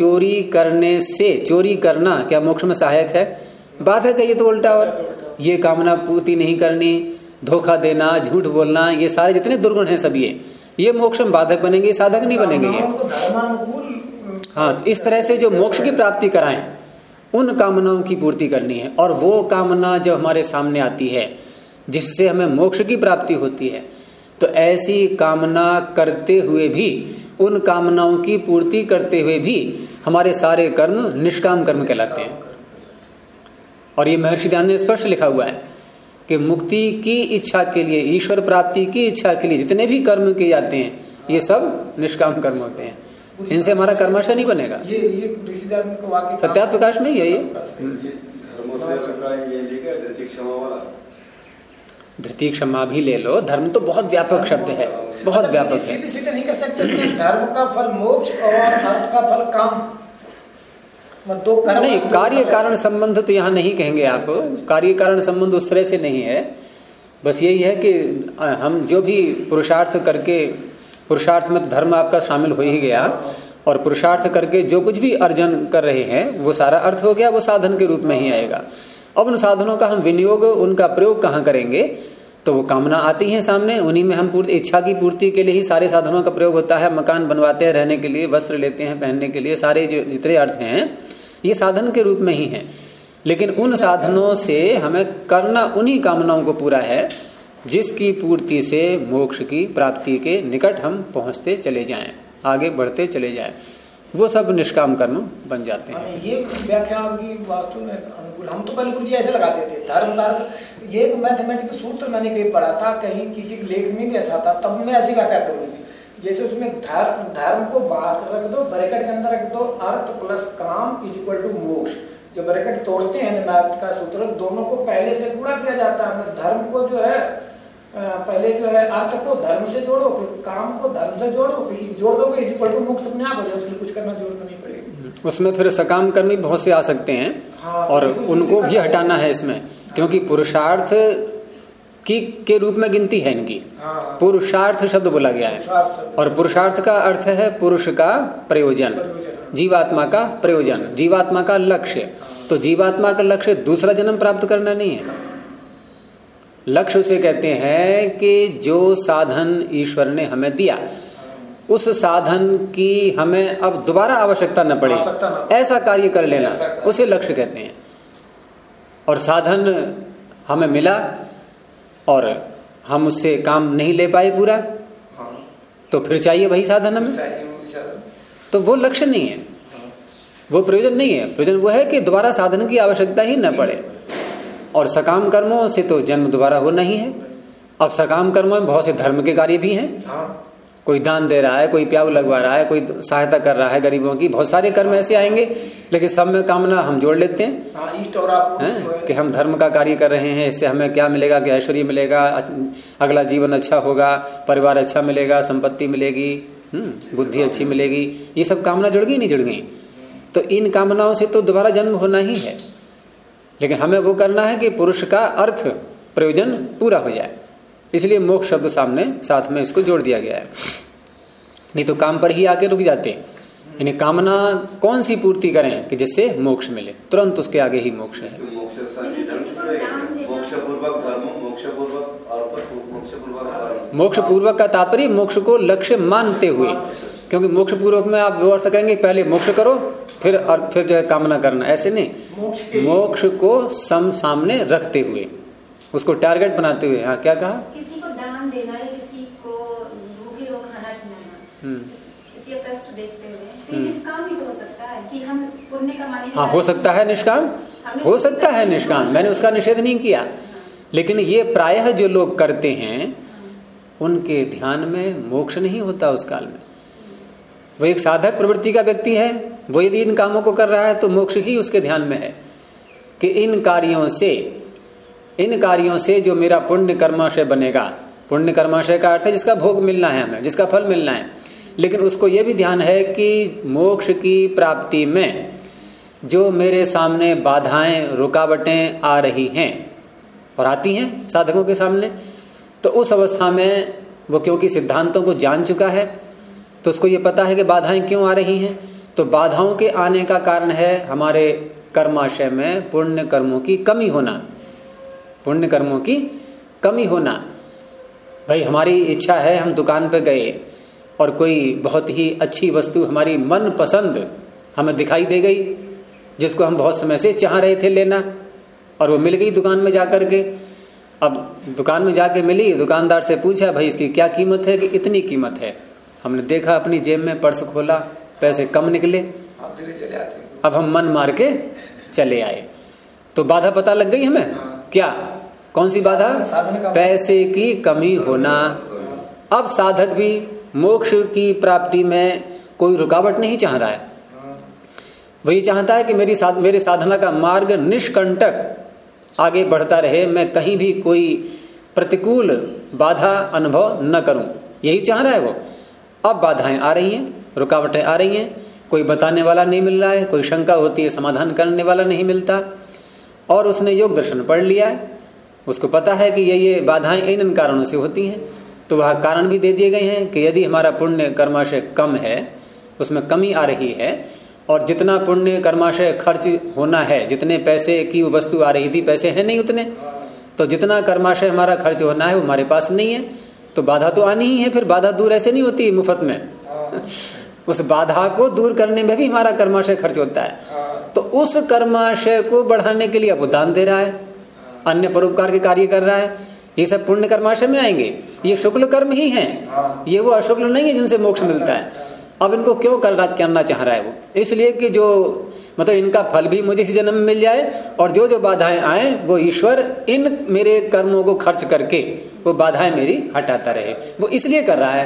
चोरी करना क्या मोक्ष में सहायक है? बात है कि ये तो उल्टा, और ये कामना पूर्ति नहीं करनी, धोखा देना, झूठ बोलना, ये सारे जितने दुर्गुण हैं सब ये मोक्ष में बाधक बनेंगे, साधक नहीं बनेंगे ये। हाँ, तो इस तरह से जो मोक्ष की प्राप्ति कराएं उन कामनाओं की पूर्ति करनी है। और वो कामना जो हमारे सामने आती है जिससे हमें मोक्ष की प्राप्ति होती है, तो ऐसी कामना करते हुए भी, उन कामनाओं की पूर्ति करते हुए भी हमारे सारे कर्म निष्काम कर्म कहलाते हैं। और ये महर्षि दयानंद ने स्पष्ट लिखा हुआ है कि मुक्ति की इच्छा के लिए, ईश्वर प्राप्ति की इच्छा के लिए जितने भी कर्म किए जाते हैं ये सब निष्काम कर्म होते हैं, इनसे हमारा कर्माशय नहीं बनेगा। ये सत्यार्थ प्रकाश में यही है। धृति क्षमा भी ले लो, धर्म तो बहुत व्यापक शब्द है, बहुत व्यापक है। सीधे नहीं कर सकते धर्म का फल मोक्ष और अर्थ का फल काम, दो कर्म नहीं। कार्य कारण संबंध तो यहाँ नहीं कहेंगे आप, कार्य कारण संबंध उस तरह से नहीं है। बस यही है कि हम जो भी पुरुषार्थ करके, पुरुषार्थ में तो धर्म आपका शामिल हो ही गया, और पुरुषार्थ करके जो कुछ भी अर्जन कर रहे हैं वो सारा अर्थ हो गया, वो साधन के रूप में ही आएगा। अब उन साधनों का हम विनियोग, उनका प्रयोग कहाँ करेंगे? तो वो कामना आती है सामने, उन्हीं में हम इच्छा की पूर्ति के लिए ही सारे साधनों का प्रयोग होता है। मकान बनवाते हैं रहने के लिए, वस्त्र लेते हैं पहनने के लिए, सारे जो जितने अर्थ हैं ये साधन के रूप में ही है। लेकिन उन साधनों से हमें करना उन्हीं कामनाओं को पूरा है जिसकी पूर्ति से मोक्ष की प्राप्ति के निकट हम पहुंचते चले जाएं, आगे बढ़ते चले जाएं, वो सब निष्काम कर्म बन जाते हैं। ये व्याख्या आपकी वास्तु में अनुकूल। हम तो पहले गुरुजी ऐसे लगाते थे, धर्म का ये एक मैथमेटिक्स सूत्र मैंने कहीं पढ़ा था, कहीं किसी लेख में भी ऐसा था, तब मैं ऐसी व्याख्या करूंगी। जैसे उसमें धर्म को बाहर रख दो, ब्रैकेट के अंदर रख दो, artha plus kama is equal to moksha. जो ब्रैकेट तोड़ते हैं मैथ का सूत्र, दोनों को पहले से गुणा किया जाता है। धर्म को जो है पहले जो है अर्थ को धर्म से जोड़ो, फिर काम को धर्म से जोड़ो, फिर जोड़ दोगे इज इक्वल टू मोक्ष, अपने आप हो जाए, उसके लिए कुछ करना जरूरत नहीं पड़ेगी। उसमें फिर सकाम कर्मी बहुत से आ सकते हैं। हाँ, और उनको भी हटाना है इसमें, क्योंकि पुरुषार्थ की के रूप में गिनती है इनकी। हाँ, पुरुषार्थ शब्द बोला गया है, और पुरुषार्थ का अर्थ है पुरुष का प्रयोजन, जीवात्मा का प्रयोजन, जीवात्मा का लक्ष्य। तो जीवात्मा का लक्ष्य दूसरा जन्म प्राप्त करना नहीं है। लक्ष्य उसे कहते हैं कि जो साधन ईश्वर ने हमें दिया, उस साधन की हमें अब दोबारा आवश्यकता न पड़े, ऐसा कार्य कर लेना, उसे लक्ष्य कहते हैं। और साधन हमें मिला और हम उससे काम नहीं ले पाए पूरा, तो फिर चाहिए वही साधन हमें, तो वो लक्ष्य नहीं है, वो प्रयोजन नहीं है। प्रयोजन वो है कि दोबारा साधन की आवश्यकता ही न पड़े। और सकाम कर्मों से तो जन्म दोबारा होना ही है। अब सकाम कर्मों में बहुत से धर्म के कार्य भी हैं। कोई दान दे रहा है, कोई प्याऊ लगवा रहा है, कोई सहायता कर रहा है गरीबों की, बहुत सारे कर्म ऐसे आएंगे, लेकिन सब में कामना हम जोड़ लेते हैं कि हम धर्म का कार्य कर रहे हैं, इससे हमें क्या मिलेगा, कि ऐश्वर्य मिलेगा, अगला जीवन अच्छा होगा, परिवार अच्छा मिलेगा, संपत्ति मिलेगी, बुद्धि अच्छी मिलेगी, ये सब कामना जुड़ गई नहीं जुड़ गई? तो इन कामनाओं से तो दोबारा जन्म होना ही है, लेकिन हमें वो करना है कि पुरुष का अर्थ प्रयोजन पूरा हो जाए, इसलिए मोक्ष शब्द सामने साथ में इसको जोड़ दिया गया है। नहीं तो काम पर ही आके रुक जाते हैं। यानी कामना कौन सी पूर्ति करें कि जिससे मोक्ष मिले, तुरंत उसके आगे ही मोक्ष है। मोक्ष पूर्वक का तात्पर्य मोक्ष को लक्ष्य मानते हुए, क्योंकि मोक्ष पूर्वक में आप वो अर्थ करेंगे पहले मोक्ष करो फिर जो है कामना करना, ऐसे नहीं। मोक्ष को सामने रखते हुए, उसको टारगेट बनाते हुए। हाँ, क्या कहा? किसी को दान देना है, किसी को भूखे को खाना खिलाना, किसी का कष्ट देखते हुए, तो निष्काम ही तो हो सकता है कि हम पुण्य कमाने। हाँ, हो सकता है निष्काम, हो सकता है निष्काम, मैंने उसका निषेध नहीं किया, लेकिन ये प्रायः जो लोग करते हैं उनके ध्यान में मोक्ष नहीं होता उस काल में। वो एक साधक प्रवृत्ति का व्यक्ति है, वो यदि इन कामों को कर रहा है तो मोक्ष ही उसके ध्यान में है कि इन कार्यों से जो मेरा पुण्य कर्माशय बनेगा। पुण्य कर्माशय का अर्थ है जिसका भोग मिलना है हमें, जिसका फल मिलना है, लेकिन उसको यह भी ध्यान है कि मोक्ष की प्राप्ति में जो मेरे सामने बाधाएं रुकावटें आ रही हैं और आती हैं साधकों के सामने, तो उस अवस्था में वो क्योंकि सिद्धांतों को जान चुका है तो उसको ये पता है कि बाधाएं क्यों आ रही हैं। तो बाधाओं के आने का कारण है हमारे कर्माशय में पुण्य कर्मों की कमी होना, पुण्य कर्मों की कमी होना। भाई हमारी इच्छा है, हम दुकान पे गए और कोई बहुत ही अच्छी वस्तु हमारी मन पसंद हमें दिखाई दे गई, जिसको हम बहुत समय से चाह रहे थे लेना, और वो मिल गई दुकान में जाकर के। अब दुकान में जाके मिली, दुकानदार से पूछा भाई इसकी क्या कीमत है, कि इतनी कीमत है। हमने देखा, अपनी जेब में पर्स खोला, पैसे कम निकले, अब हम मन मार के चले आए। तो बाधा पता लग गई हमें। क्या, कौन सी बाधा? पैसे की कमी होना। अब साधक भी मोक्ष की प्राप्ति में कोई रुकावट नहीं चाह रहा है, वही चाहता है कि मेरे साधना का मार्ग निष्कंटक आगे बढ़ता रहे, मैं कहीं भी कोई प्रतिकूल बाधा अनुभव न करूं, यही चाह रहा है वो। अब बाधाएं आ रही हैं, रुकावटें आ रही हैं, कोई बताने वाला नहीं मिल रहा है, कोई शंका होती है समाधान करने वाला नहीं मिलता, और उसने योग दर्शन पढ़ लिया है, उसको पता है कि ये बाधाएं इन कारणों से होती हैं। तो वह कारण भी दे दिए गए हैं कि यदि हमारा पुण्य कर्माशय कम है, उसमें कमी आ रही है, और जितना पुण्य कर्माशय खर्च होना है, जितने पैसे की वस्तु आ रही थी, पैसे हैं नहीं उतने, तो जितना कर्माशय हमारा खर्च होना है वो हमारे पास नहीं है, तो बाधा तो आनी ही है। फिर बाधा दूर ऐसे नहीं होती मुफ्त में उस बाधा को दूर करने में भी हमारा कर्माशय खर्च होता है। तो उस कर्माशय को बढ़ाने के लिए अब दान दे रहा है, अन्य परोपकार के कार्य कर रहा है, ये सब पुण्य कर्माशय में आएंगे। ये शुक्ल कर्म ही हैं, ये वो अशुक्ल नहीं है जिनसे मोक्ष मिलता है। अब इनको क्यों करना चाह रहा है वो? इसलिए कि जो मतलब इनका फल भी मुझे इस जन्म में मिल जाए, और जो जो बाधाएं आए वो ईश्वर इन मेरे कर्मों को खर्च करके वो बाधाएं मेरी हटाता रहे, वो इसलिए कर रहा है।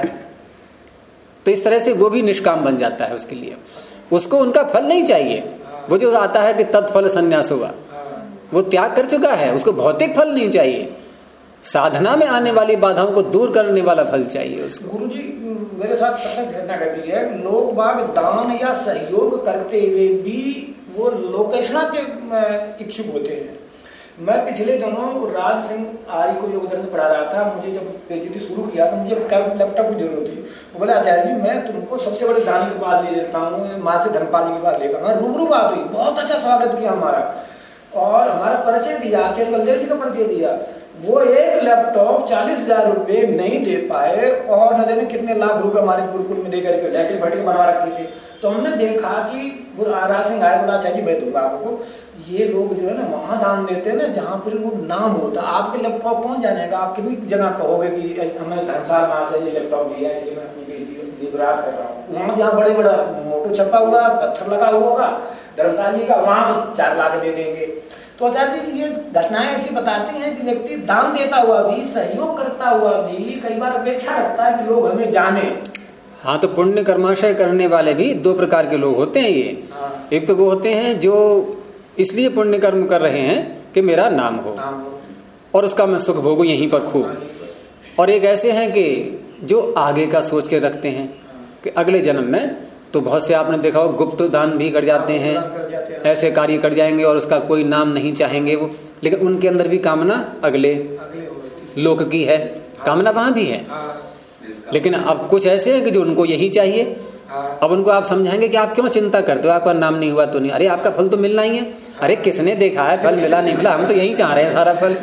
तो इस तरह से वो भी निष्काम बन जाता है उसके लिए, उसको उनका फल नहीं चाहिए। वो जो आता है कि तत्फल संन्यास हुआ, वो त्याग कर चुका है, उसको भौतिक फल नहीं चाहिए, साधना में आने वाली बाधाओं को दूर करने वाला फल चाहिए उसको। गुरुजी मेरे साथ प्रत्यक्ष घटना घटी है, लोग बाग दान या सहयोग करते हुए भी वो लोकेशना के इच्छुक होते हैं। मैं पिछले दिनों राज सिंह आर्य को योग दर्शन पढ़ा रहा था, मुझे जब पीएचडी शुरू किया तो मुझे लैपटॉप की जरूरत थी। वो बोले आचार्य जी मैं तुमको सबसे बड़े दानी के पास ले देता हूँ, माँ से धनपाल जी के पास लेकर। मैं रूबरू बात हुई, बहुत अच्छा स्वागत किया हमारा, और हमारा परिचय दिया, आचार्य बलदेव जी का परिचय दिया। वो एक लैपटॉप 40,000 रुपए नहीं दे पाए, और न जाने कितने लाख रुपए हमारे गुरुकुल में देकर के लैट्रिन फाइटिंग बनवा रखी थी। तो हमने देखा कि राज सिंह आए, बोला चाची मैं दूंगा आपको। ये लोग जो है ना वहां दान देते हैं ना जहां पर वो नाम होता। आपके लैपटॉप कौन जानेगा? आप कितनी जगह कहोगे कि हमें धर्मशाला मां से ये लैपटॉप दिया है, इसलिए मैं अपनी विराट कर रहा हूँ। वहां जहाँ बड़े बड़ा मोटो छपा हुआ, पत्थर लगा हुआ होगा धर्मपाल जी का, वहां तो 4 लाख दे देंगे। तो आचार्य जी ये घटनाएं ऐसी बताती हैं कि व्यक्ति दान देता हुआ भी, सहयोग करता हुआ भी कई बार अपेक्षा रखता है कि लोग हमें जाने। हाँ, तो पुण्य कर्माशय करने वाले भी दो प्रकार के लोग होते हैं ये। एक तो वो होते हैं जो इसलिए पुण्य कर्म कर रहे हैं कि मेरा नाम हो और उसका मैं सुख भोगू यहीं पर खूब, और एक ऐसे हैं कि जो आगे का सोच के रखते हैं कि अगले जन्म में, तो बहुत से आपने देखा हो गुप्त दान भी कर जाते हैं, ऐसे कार्य कर जाएंगे और उसका कोई नाम नहीं चाहेंगे वो, लेकिन उनके अंदर भी कामना अगले लोक की है, कामना वहां भी है। लेकिन अब कुछ ऐसे हैं कि जो उनको यही चाहिए। अब उनको आप समझाएंगे कि आप क्यों चिंता करते हो, आपका नाम नहीं हुआ तो नहीं, अरे आपका फल तो मिलना ही है, अरे किसने देखा है फल मिला नहीं मिला, हम तो यही चाह रहे हैं सारा फल।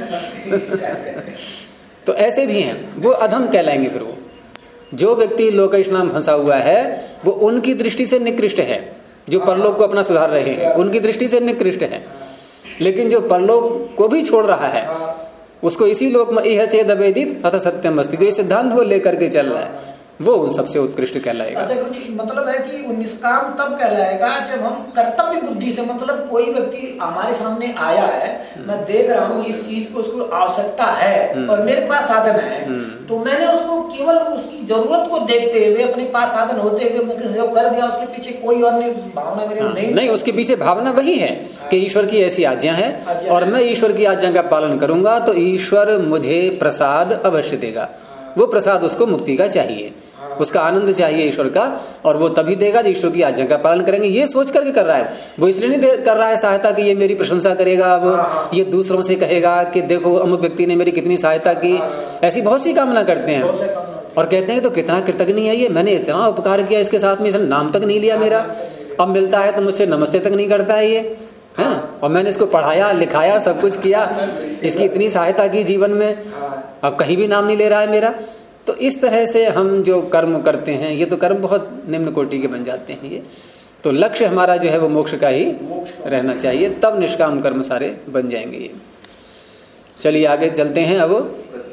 तो ऐसे भी हैं, वो अधम कहलाएंगे। फिर वो जो व्यक्ति लोकेश नाम फंसा हुआ है वो उनकी दृष्टि से निकृष्ट है, जो परलोक को अपना सुधार रहे हैं उनकी दृष्टि से निकृष्ट है। लेकिन जो परलोक को भी छोड़ रहा है उसको इसी लोक में यह चेद अवेदित अथ सत्यम अस्ति, जो ये सिद्धांत वो लेकर के चल रहा है वो सबसे उत्कृष्ट कहलाएगा। अच्छा गुरुजी, मतलब है कि वो निष्काम तब कहलाएगा जब हम कर्तव्य बुद्धि से, मतलब कोई व्यक्ति हमारे सामने आया है, मैं देख रहा हूँ इस चीज को उसको आवश्यकता है और मेरे पास साधन है, तो मैंने उसको केवल उसकी जरूरत को देखते हुए अपने पास साधन होते हुए कर दिया, उसके पीछे कोई और भावना मेरे नहीं, उसके पीछे भावना वही है कि ईश्वर की ऐसी आज्ञा है और मैं ईश्वर की आज्ञा का पालन करूंगा तो ईश्वर मुझे प्रसाद अवश्य देगा। वो प्रसाद उसको मुक्ति का चाहिए, उसका आनंद चाहिए ईश्वर का, और वो तभी देगा जब ईश्वर की आज्ञा का पालन करेंगे। ये सोच करके कर रहा है, वो इसलिए नहीं कर रहा है सहायता कि ये मेरी प्रशंसा करेगा, अब ये दूसरों से कहेगा कि देखो अमुक व्यक्ति ने मेरी कितनी सहायता की। ऐसी बहुत सी कामना करते हैं और कहते हैं तो कितना कृतज्ञ है ये, मैंने इतना उपकार किया इसके साथ में, इसने नाम तक नहीं लिया मेरा, अब मिलता है तो मुझसे नमस्ते तक नहीं करता है ये, है? और मैंने इसको पढ़ाया लिखाया सब कुछ किया, इसकी इतनी सहायता की जीवन में, अब कहीं भी नाम नहीं ले रहा है मेरा। तो इस तरह से हम जो कर्म करते हैं ये तो कर्म बहुत निम्न कोटि के बन जाते हैं। ये तो लक्ष्य हमारा जो है वो मोक्ष का ही रहना चाहिए, तब निष्काम कर्म सारे बन जाएंगे ये। चलिए आगे चलते हैं। अब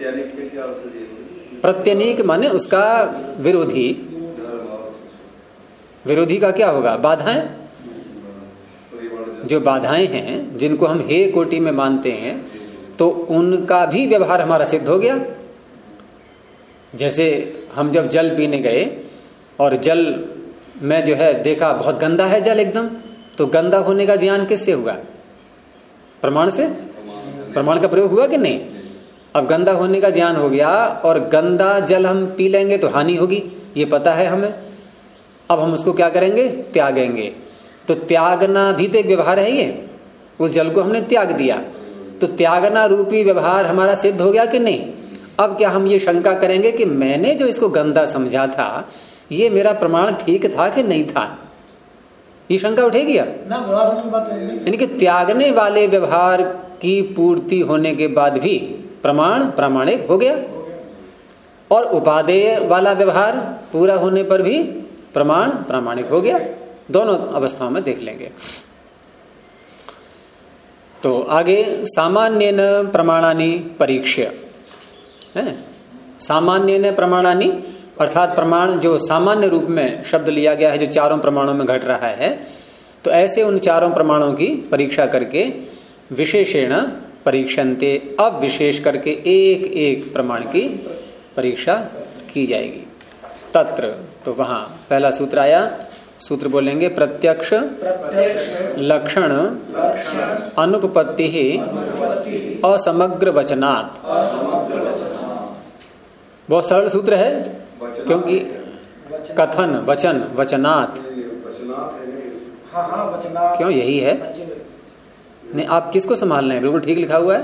प्रत्यनीक माने उसका विरोधी, विरोधी का क्या होगा? बाधाएं। जो बाधाएं हैं जिनको हम हे कोटि में मानते हैं तो उनका भी व्यवहार हमारा सिद्ध हो गया। जैसे हम जब जल पीने गए और जल में जो है देखा बहुत गंदा है जल एकदम, तो गंदा होने का ज्ञान किससे हुआ? प्रमाण से। प्रमाण का प्रयोग हुआ कि नहीं? अब गंदा होने का ज्ञान हो गया और गंदा जल हम पी लेंगे तो हानि होगी, ये पता है हमें। अब हम उसको क्या करेंगे? त्यागेंगे। तो त्यागना भी तो एक व्यवहार है ये, उस जल को हमने त्याग दिया, तो त्यागना रूपी व्यवहार हमारा सिद्ध हो गया कि नहीं? अब क्या हम ये शंका करेंगे कि मैंने जो इसको गंदा समझा था ये मेरा प्रमाण ठीक था कि नहीं था? ये शंका उठेगी यानी कि त्यागने वाले व्यवहार की पूर्ति होने के बाद भी प्रमाण प्रामाणिक हो गया और उपादेय वाला व्यवहार पूरा होने पर भी प्रमाण प्रामाणिक हो गया। दोनों अवस्थाओं में देख लेंगे। तो आगे सामान्येन प्रमाणानि परीक्ष्य है। सामान्येन प्रमाणानि अर्थात प्रमाण जो सामान्य रूप में शब्द लिया गया है, जो चारों प्रमाणों में घट रहा है, तो ऐसे उन चारों प्रमाणों की परीक्षा करके विशेषेण परीक्षन्ते, अब विशेष करके एक एक प्रमाण की परीक्षा की जाएगी। तत्र तो वहां पहला सूत्र आया, सूत्र बोलेंगे प्रत्यक्ष लक्षण अनुपपत्ति असमग्र वचनात्। बहुत सरल सूत्र है क्योंकि कथन वचन वचनात्, क्यों यही है? नहीं, आप किसको संभाल रहे हैं? बिल्कुल ठीक लिखा हुआ है।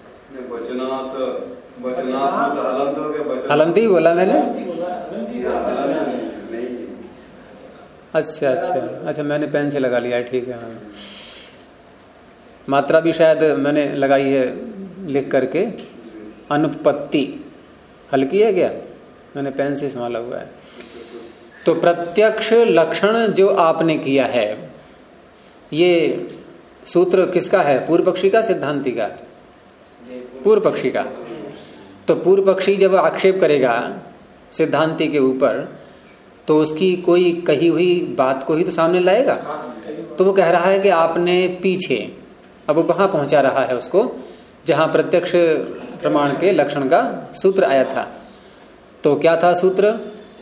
हलंती बोला मैंने। अच्छा अच्छा अच्छा, मैंने पेन से लगा लिया है, ठीक है। मात्रा भी शायद मैंने लगाई है लिख करके, अनुपपत्ति हल्की है क्या? मैंने पेन से संभाला हुआ है। तो प्रत्यक्ष लक्षण जो आपने किया है, ये सूत्र किसका है? पूर्व पक्षी का, सिद्धांति का? पूर्व पक्षी का। तो पूर्व पक्षी जब आक्षेप करेगा सिद्धांति के ऊपर तो उसकी कोई कही हुई बात को ही तो सामने लाएगा। तो वो कह रहा है कि आपने पीछे, अब वो वहां पहुंचा रहा है उसको जहां प्रत्यक्ष प्रमाण के लक्षण का सूत्र आया था। तो क्या था सूत्र?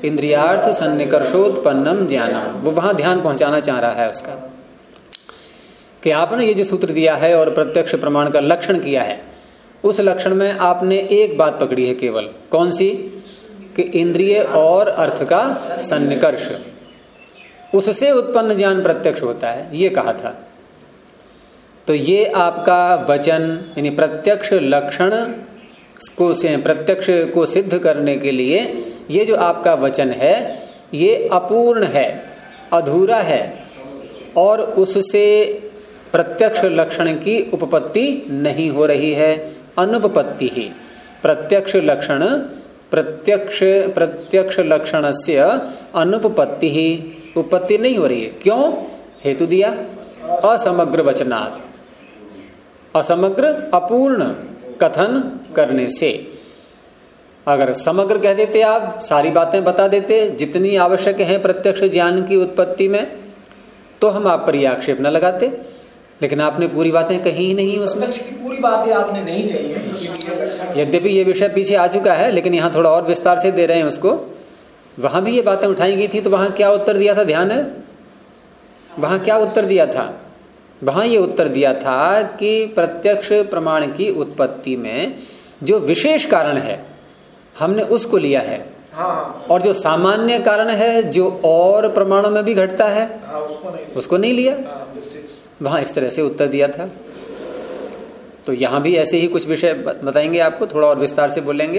इंद्रियार्थ सन्निकर्षोत्पन्नम ज्ञानम। वो वहां ध्यान पहुंचाना चाह रहा है उसका कि आपने ये जो सूत्र दिया है और प्रत्यक्ष प्रमाण का लक्षण किया है, उस लक्षण में आपने एक बात पकड़ी है केवल, कौन सी? कि इंद्रिय और अर्थ का सन्निकर्ष, उससे उत्पन्न ज्ञान प्रत्यक्ष होता है, ये कहा था। तो ये आपका वचन यानी प्रत्यक्ष लक्षण को से प्रत्यक्ष को सिद्ध करने के लिए ये जो आपका वचन है ये अपूर्ण है, अधूरा है, और उससे प्रत्यक्ष लक्षण की उपपत्ति नहीं हो रही है, अनुपपत्ति ही। प्रत्यक्ष लक्षण प्रत्यक्ष लक्षणस्य अनुपपत्ति ही, उपपत्ति नहीं हो रही है। क्यों? हेतु दिया, असमग्र वचनात्, असमग्र अपूर्ण कथन करने से। अगर समग्र कह देते, आप सारी बातें बता देते जितनी आवश्यक है प्रत्यक्ष ज्ञान की उत्पत्ति में, तो हम आप पर यह आक्षेप न लगाते, लेकिन आपने पूरी बातें कही ही नहीं उसमें। पूरी बातें आपने नहीं कही है। यद्यपि ये विषय पीछे आ चुका है, लेकिन यहाँ थोड़ा और विस्तार से दे रहे हैं उसको। वहां भी ये बातें उठाई गई थी, तो वहां क्या उत्तर दिया था? ध्यान है, वहां क्या उत्तर दिया था? वहां ये उत्तर दिया था कि प्रत्यक्ष प्रमाण की उत्पत्ति में जो विशेष कारण है हमने उसको लिया है, हाँ। और जो सामान्य कारण है जो और प्रमाणों में भी घटता है, हाँ, उसको नहीं लिया। वहां इस तरह से उत्तर दिया था। तो यहां भी ऐसे ही कुछ विषय बताएंगे आपको, थोड़ा और विस्तार से बोलेंगे।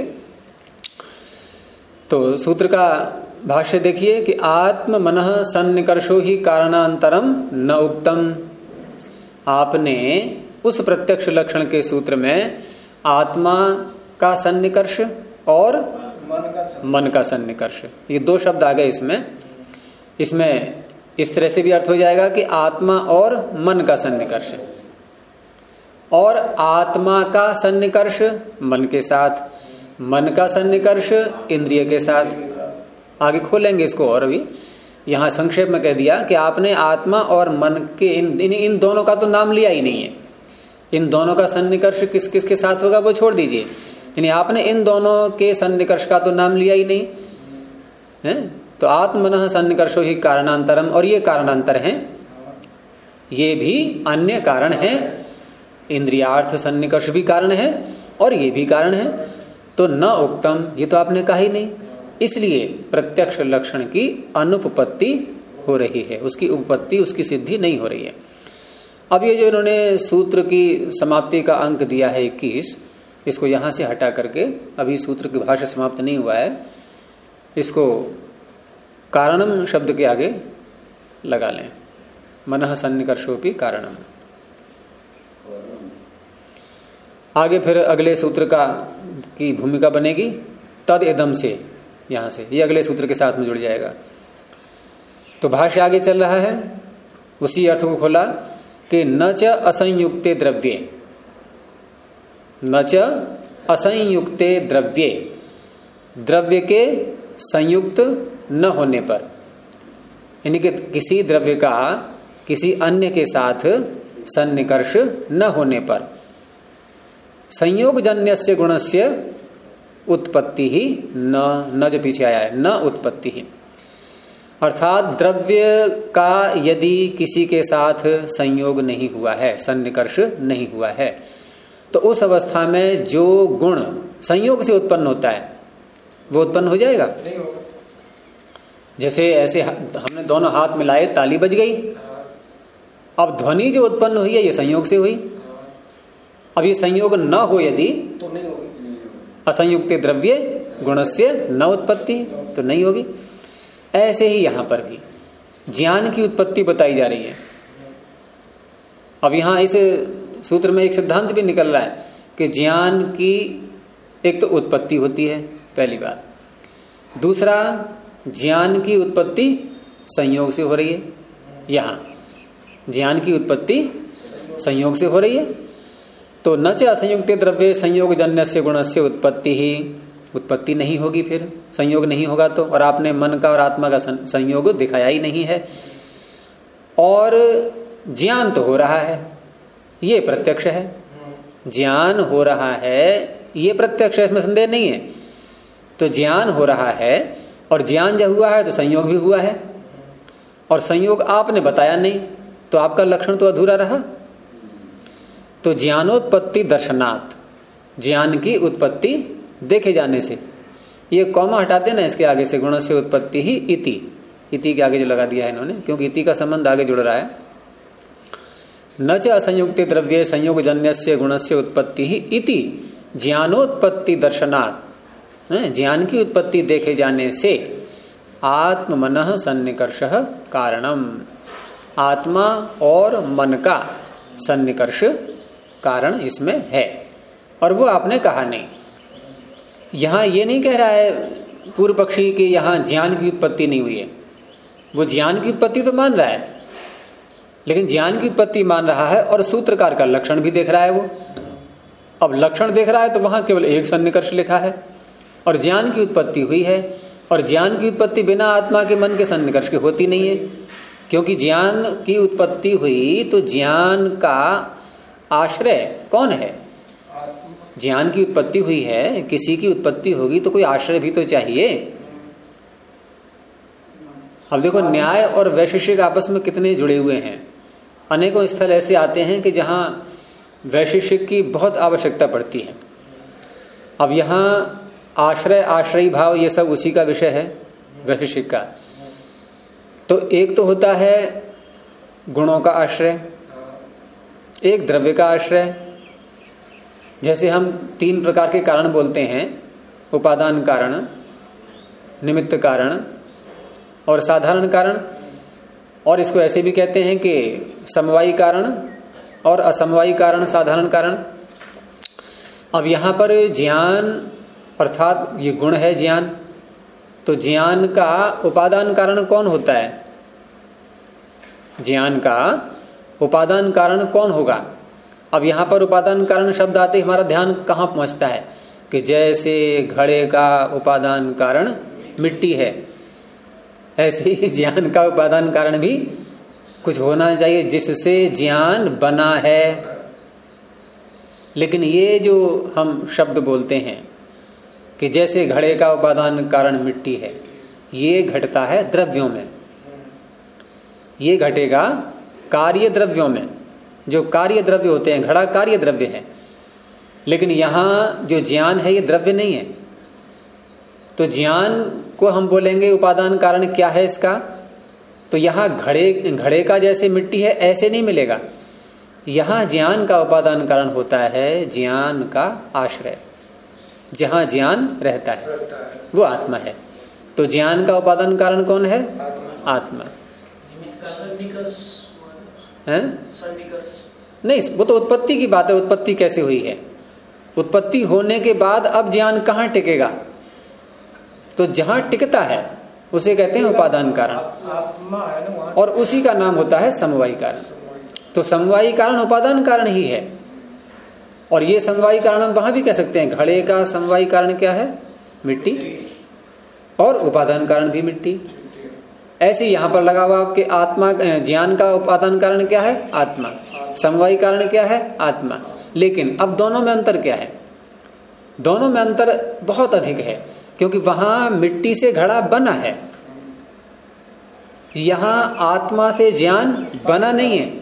तो सूत्र का भाष्य देखिए कि आत्म मनः सन्निकर्षो ही कारणांतरम न उक्तम। आपने उस प्रत्यक्ष लक्षण के सूत्र में आत्मा का सन्निकर्ष और मन का सन्निकर्ष, ये दो शब्द आ गए इसमें इस तरह से भी अर्थ हो जाएगा कि आत्मा और मन का सन्निकर्ष, और आत्मा का सन्निकर्ष मन के साथ, मन का सन्निकर्ष इंद्रिय के साथ। आगे खोलेंगे इसको, और अभी यहां संक्षेप में कह दिया कि आपने आत्मा और मन के इन दोनों का तो नाम लिया ही नहीं है। इन दोनों का सन्निकर्ष किस किस के साथ होगा वो छोड़ दीजिए, यानी आपने इन दोनों के सन्निकर्ष का तो नाम लिया ही नहीं है। तो आत्मनः सन्निकर्षो ही कारणांतरम, और ये कारणांतर हैं, ये भी अन्य कारण है। इंद्रियार्थ सन्निकर्ष भी कारण है और ये भी कारण है। तो न उक्तम, ये तो आपने कहा ही नहीं, इसलिए प्रत्यक्ष लक्षण की अनुपपत्ति हो रही है, उसकी उपपत्ति, उसकी सिद्धि नहीं हो रही है। अब ये जो इन्होंने सूत्र की समाप्ति का अंक दिया है 21, इसको यहां से हटा करके, अभी सूत्र की भाषा समाप्त नहीं हुआ है, इसको कारणम शब्द के आगे लगा लें। मनः सन्निकर्षोपि कारणम। आगे फिर अगले सूत्र का की भूमिका बनेगी तद एदम से, यहां से ये अगले सूत्र के साथ में जुड़ जाएगा। तो भाष्य आगे चल रहा है, उसी अर्थ को खोला कि न च असंयुक्ते द्रव्ये, न च असंयुक्ते द्रव्ये, द्रव्य के संयुक्त न होने पर, यानी कि किसी द्रव्य का किसी अन्य के साथ सन्निकर्ष न होने पर, संयोगजन्यस्य गुणस्य उत्पत्ति ही न जो पीछे आया है, न उत्पत्ति ही, अर्थात द्रव्य का यदि किसी के साथ संयोग नहीं हुआ है, सन्निकर्ष नहीं हुआ है, तो उस अवस्था में जो गुण संयोग से उत्पन्न होता है वो उत्पन्न हो जाएगा? नहीं होगा। जैसे ऐसे हमने दोनों हाथ मिलाए, ताली बज गई, अब ध्वनि जो उत्पन्न हुई है ये संयोग से हुई। अब ये संयोग न हो यदि तो नहीं होगी। असंयुक्त द्रव्य गुणस्य न उत्पत्ति, तो नहीं होगी। ऐसे ही यहां पर भी ज्ञान की उत्पत्ति बताई जा रही है। अब यहां इस सूत्र में एक सिद्धांत भी निकल रहा है कि ज्ञान की एक तो उत्पत्ति होती है, पहली बात। दूसरा, ज्ञान की उत्पत्ति संयोग से हो रही है। यहां ज्ञान की उत्पत्ति संयोग से हो रही है। तो न च असंयुक्त द्रव्य संयोग जन्यस्य गुणस्य उत्पत्ति ही, उत्पत्ति नहीं होगी, फिर संयोग नहीं होगा तो। और आपने मन का और आत्मा का संयोग दिखाया ही नहीं है। और ज्ञान तो हो रहा है, ये प्रत्यक्ष है। ज्ञान हो रहा है, ये प्रत्यक्ष है, इसमें संदेह नहीं है। तो ज्ञान हो रहा है और ज्ञान जब हुआ है तो संयोग भी हुआ है, और संयोग आपने बताया नहीं, तो आपका लक्षण तो अधूरा रहा। तो ज्ञानोत्पत्ति दर्शनात्, ज्ञान की उत्पत्ति देखे जाने से। ये कॉमा हटा देना इसके आगे से, गुण से उत्पत्ति ही इति, इति के आगे जो लगा दिया है इन्होंने, क्योंकि इति का संबंध आगे जुड़ रहा है। न च असंयुक्त द्रव्य संयोग जन्यस्य गुणस्य उत्पत्ति ही इति ज्ञानोत्पत्ति दर्शनात्, ज्ञान की उत्पत्ति देखे जाने से आत्म मनः सन्निकर्ष कारणम, आत्मा और मन का सन्निकर्ष कारण इसमें है, और वो आपने कहा नहीं। यहां ये नहीं कह रहा है पूर्व पक्षी कि यहां ज्ञान की उत्पत्ति नहीं हुई है, वो ज्ञान की उत्पत्ति तो मान रहा है, लेकिन ज्ञान की उत्पत्ति मान रहा है और सूत्रकार का लक्षण भी देख रहा है वो। अब लक्षण देख रहा है तो वहां केवल एक सन्निकर्ष लिखा है, और ज्ञान की उत्पत्ति हुई है, और ज्ञान की उत्पत्ति बिना आत्मा के मन के सन्निकर्ष की होती नहीं है, क्योंकि ज्ञान की उत्पत्ति हुई तो ज्ञान का आश्रय कौन है? ज्ञान की उत्पत्ति हुई है, किसी की उत्पत्ति होगी तो कोई आश्रय भी तो चाहिए। अब देखो न्याय और वैशेषिक आपस में कितने जुड़े हुए हैं। अनेकों स्थल ऐसे आते हैं कि जहां वैशेषिक की बहुत आवश्यकता पड़ती है। अब यहां आश्रय, आश्रयी भाव, ये सब उसी का विषय है वैशेषिक का। तो एक तो होता है गुणों का आश्रय, एक द्रव्य का आश्रय। जैसे हम 3 प्रकार के कारण बोलते हैं, उपादान कारण, निमित्त कारण और साधारण कारण, और इसको ऐसे भी कहते हैं कि समवायी कारण और असमवायी कारण, साधारण कारण। अब यहां पर ज्ञान अर्थात ये गुण है ज्ञान, तो ज्ञान का उपादान कारण कौन होता है? ज्ञान का उपादान कारण कौन होगा? अब यहां पर उपादान कारण शब्द आते हमारा ध्यान कहां पहुंचता है कि जैसे घड़े का उपादान कारण मिट्टी है, ऐसे ही ज्ञान का उपादान कारण भी कुछ होना चाहिए जिससे ज्ञान बना है। लेकिन ये जो हम शब्द बोलते हैं कि जैसे घड़े का उपादान कारण मिट्टी है, ये घटता है द्रव्यों में, ये घटेगा कार्य द्रव्यों में। जो कार्य द्रव्य होते हैं, घड़ा कार्य द्रव्य है, लेकिन यहां जो ज्ञान है ये द्रव्य नहीं है। तो ज्ञान को हम बोलेंगे उपादान कारण क्या है इसका, तो यहां घड़े का जैसे मिट्टी है ऐसे नहीं मिलेगा। यहां ज्ञान का उपादान कारण होता है ज्ञान का आश्रय, जहां ज्ञान रहता है वो आत्मा है। तो ज्ञान का उपादान कारण कौन है? आत्मा है? नहीं, वो तो उत्पत्ति की बात है। उत्पत्ति कैसे हुई है? उत्पत्ति होने के बाद अब ज्ञान कहां टिकेगा? तो जहां टिकता है उसे कहते हैं उपादान कारण, और उसी का नाम होता है समवायी कारण। तो समवायी कारण उपादान कारण ही है, और ये समवायी कारण हम वहां भी कह सकते हैं। घड़े का समवायी कारण क्या है? मिट्टी, और उपादान कारण भी मिट्टी। ऐसे यहां पर लगा हुआ आपके आत्मा, ज्ञान का उपादान कारण क्या है? आत्मा। समवायी कारण क्या है? आत्मा। लेकिन अब दोनों में अंतर क्या है? दोनों में अंतर बहुत अधिक है, क्योंकि वहां मिट्टी से घड़ा बना है, यहां आत्मा से ज्ञान बना नहीं है।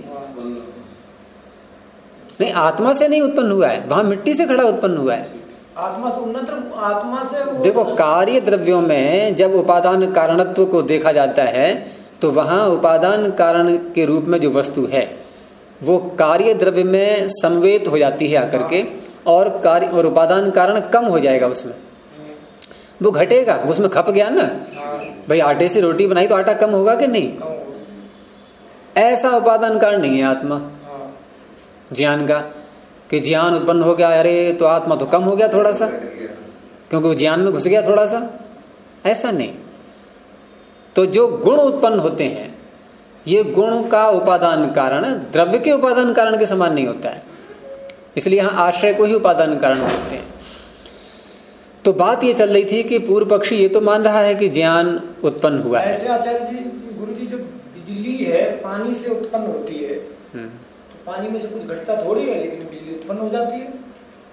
नहीं, आत्मा से नहीं उत्पन्न हुआ है, वहां मिट्टी से घड़ा उत्पन्न हुआ है। आत्मा से उन्नत, आत्मा से देखो कार्य द्रव्यों में जब उपादान कारणत्व को देखा जाता है तो वहां उपादान कारण के रूप में जो वस्तु है वो कार्य द्रव्य में संवेद हो जाती है आकर के, और कार्य और उपादान कारण कम हो जाएगा, उसमें वो घटेगा, उसमें खप गया ना भाई। आटे से रोटी बनाई तो आटा कम होगा कि नहीं? ऐसा उपादान कारण नहीं है आत्मा ज्ञान का, कि ज्ञान उत्पन्न हो गया, अरे तो आत्मा तो कम हो गया थोड़ा सा, क्योंकि वो ज्ञान में घुस गया थोड़ा सा। ऐसा नहीं। तो जो गुण उत्पन्न होते हैं, ये गुण का उपादान कारण द्रव्य के उपादान कारण के समान नहीं होता है, इसलिए यहां आश्रय को ही उपादान कारण होते हैं। तो बात ये चल रही थी कि पूर्व पक्षी ये तो मान रहा है कि ज्ञान उत्पन्न हुआ है। ऐसे आचार्य जी, गुरु जी, जो बिजली है पानी से उत्पन्न होती है, तो पानी में से कुछ घटता थोड़ी है, लेकिन बिजली उत्पन्न हो जाती है।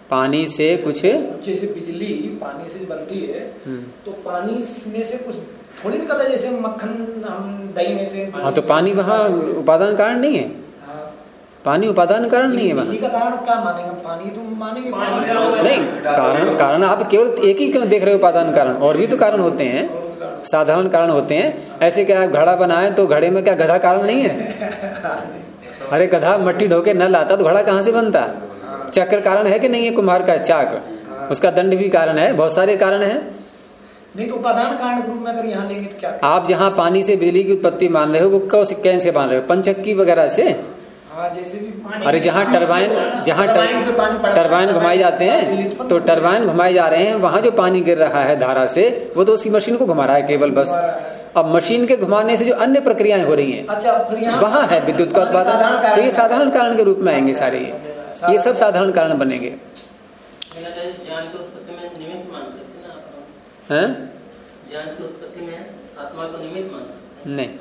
पानी से कुछ, जैसे बिजली पानी से बनती है तो पानी में से कुछ थोड़ी निकलता है, जैसे मक्खन हम दही में से। हाँ, तो पानी वहाँ उपादान कारण नहीं है। पानी उपादान कारण नहीं है वहाँ। का कारण क्या मानेंगे? पानी तो मानेंगे नहीं, कारण आप केवल एक ही क्यों देख रहे हो उपादान कारण? और भी तो कारण होते हैं, साधारण कारण होते हैं। ऐसे क्या घड़ा बनाए तो घड़े में क्या गधा कारण नहीं है? अरे गधा मट्टी ढोके न लाता तो घड़ा कहाँ से बनता? चक्र कारण है कि नहीं है? कुम्हार का चाक, उसका दंड भी कारण है, बहुत सारे कारण है। नहीं तो उपादान कारण के रूप में अगर यहाँ लेंगे तो क्या? आप जहाँ पानी से बिजली की उत्पत्ति मान रहे हो वो कैसे मान रहे हो? पंचक्की वगैरह से? जैसे भी। अरे जहाँ टरबाइन घुमाए जाते हैं तो टरबाइन घुमाए जा रहे हैं, वहां जो पानी गिर रहा है धारा से वो तो उसी मशीन को घुमा रहा है केवल, बस। अब मशीन के घुमाने से जो अन्य प्रक्रियाएं हो रही हैं, अच्छा, वहां है विद्युत का उत्पादन। तो ये साधारण कारण के रूप में आएंगे सारे, ये सब साधारण कारण बनेंगे। ज्ञान की उत्पत्ति में निमित्त मान सकते ना? ज्ञान की उत्पत्ति में आत्मा को निमित्त मान सकते? नहीं,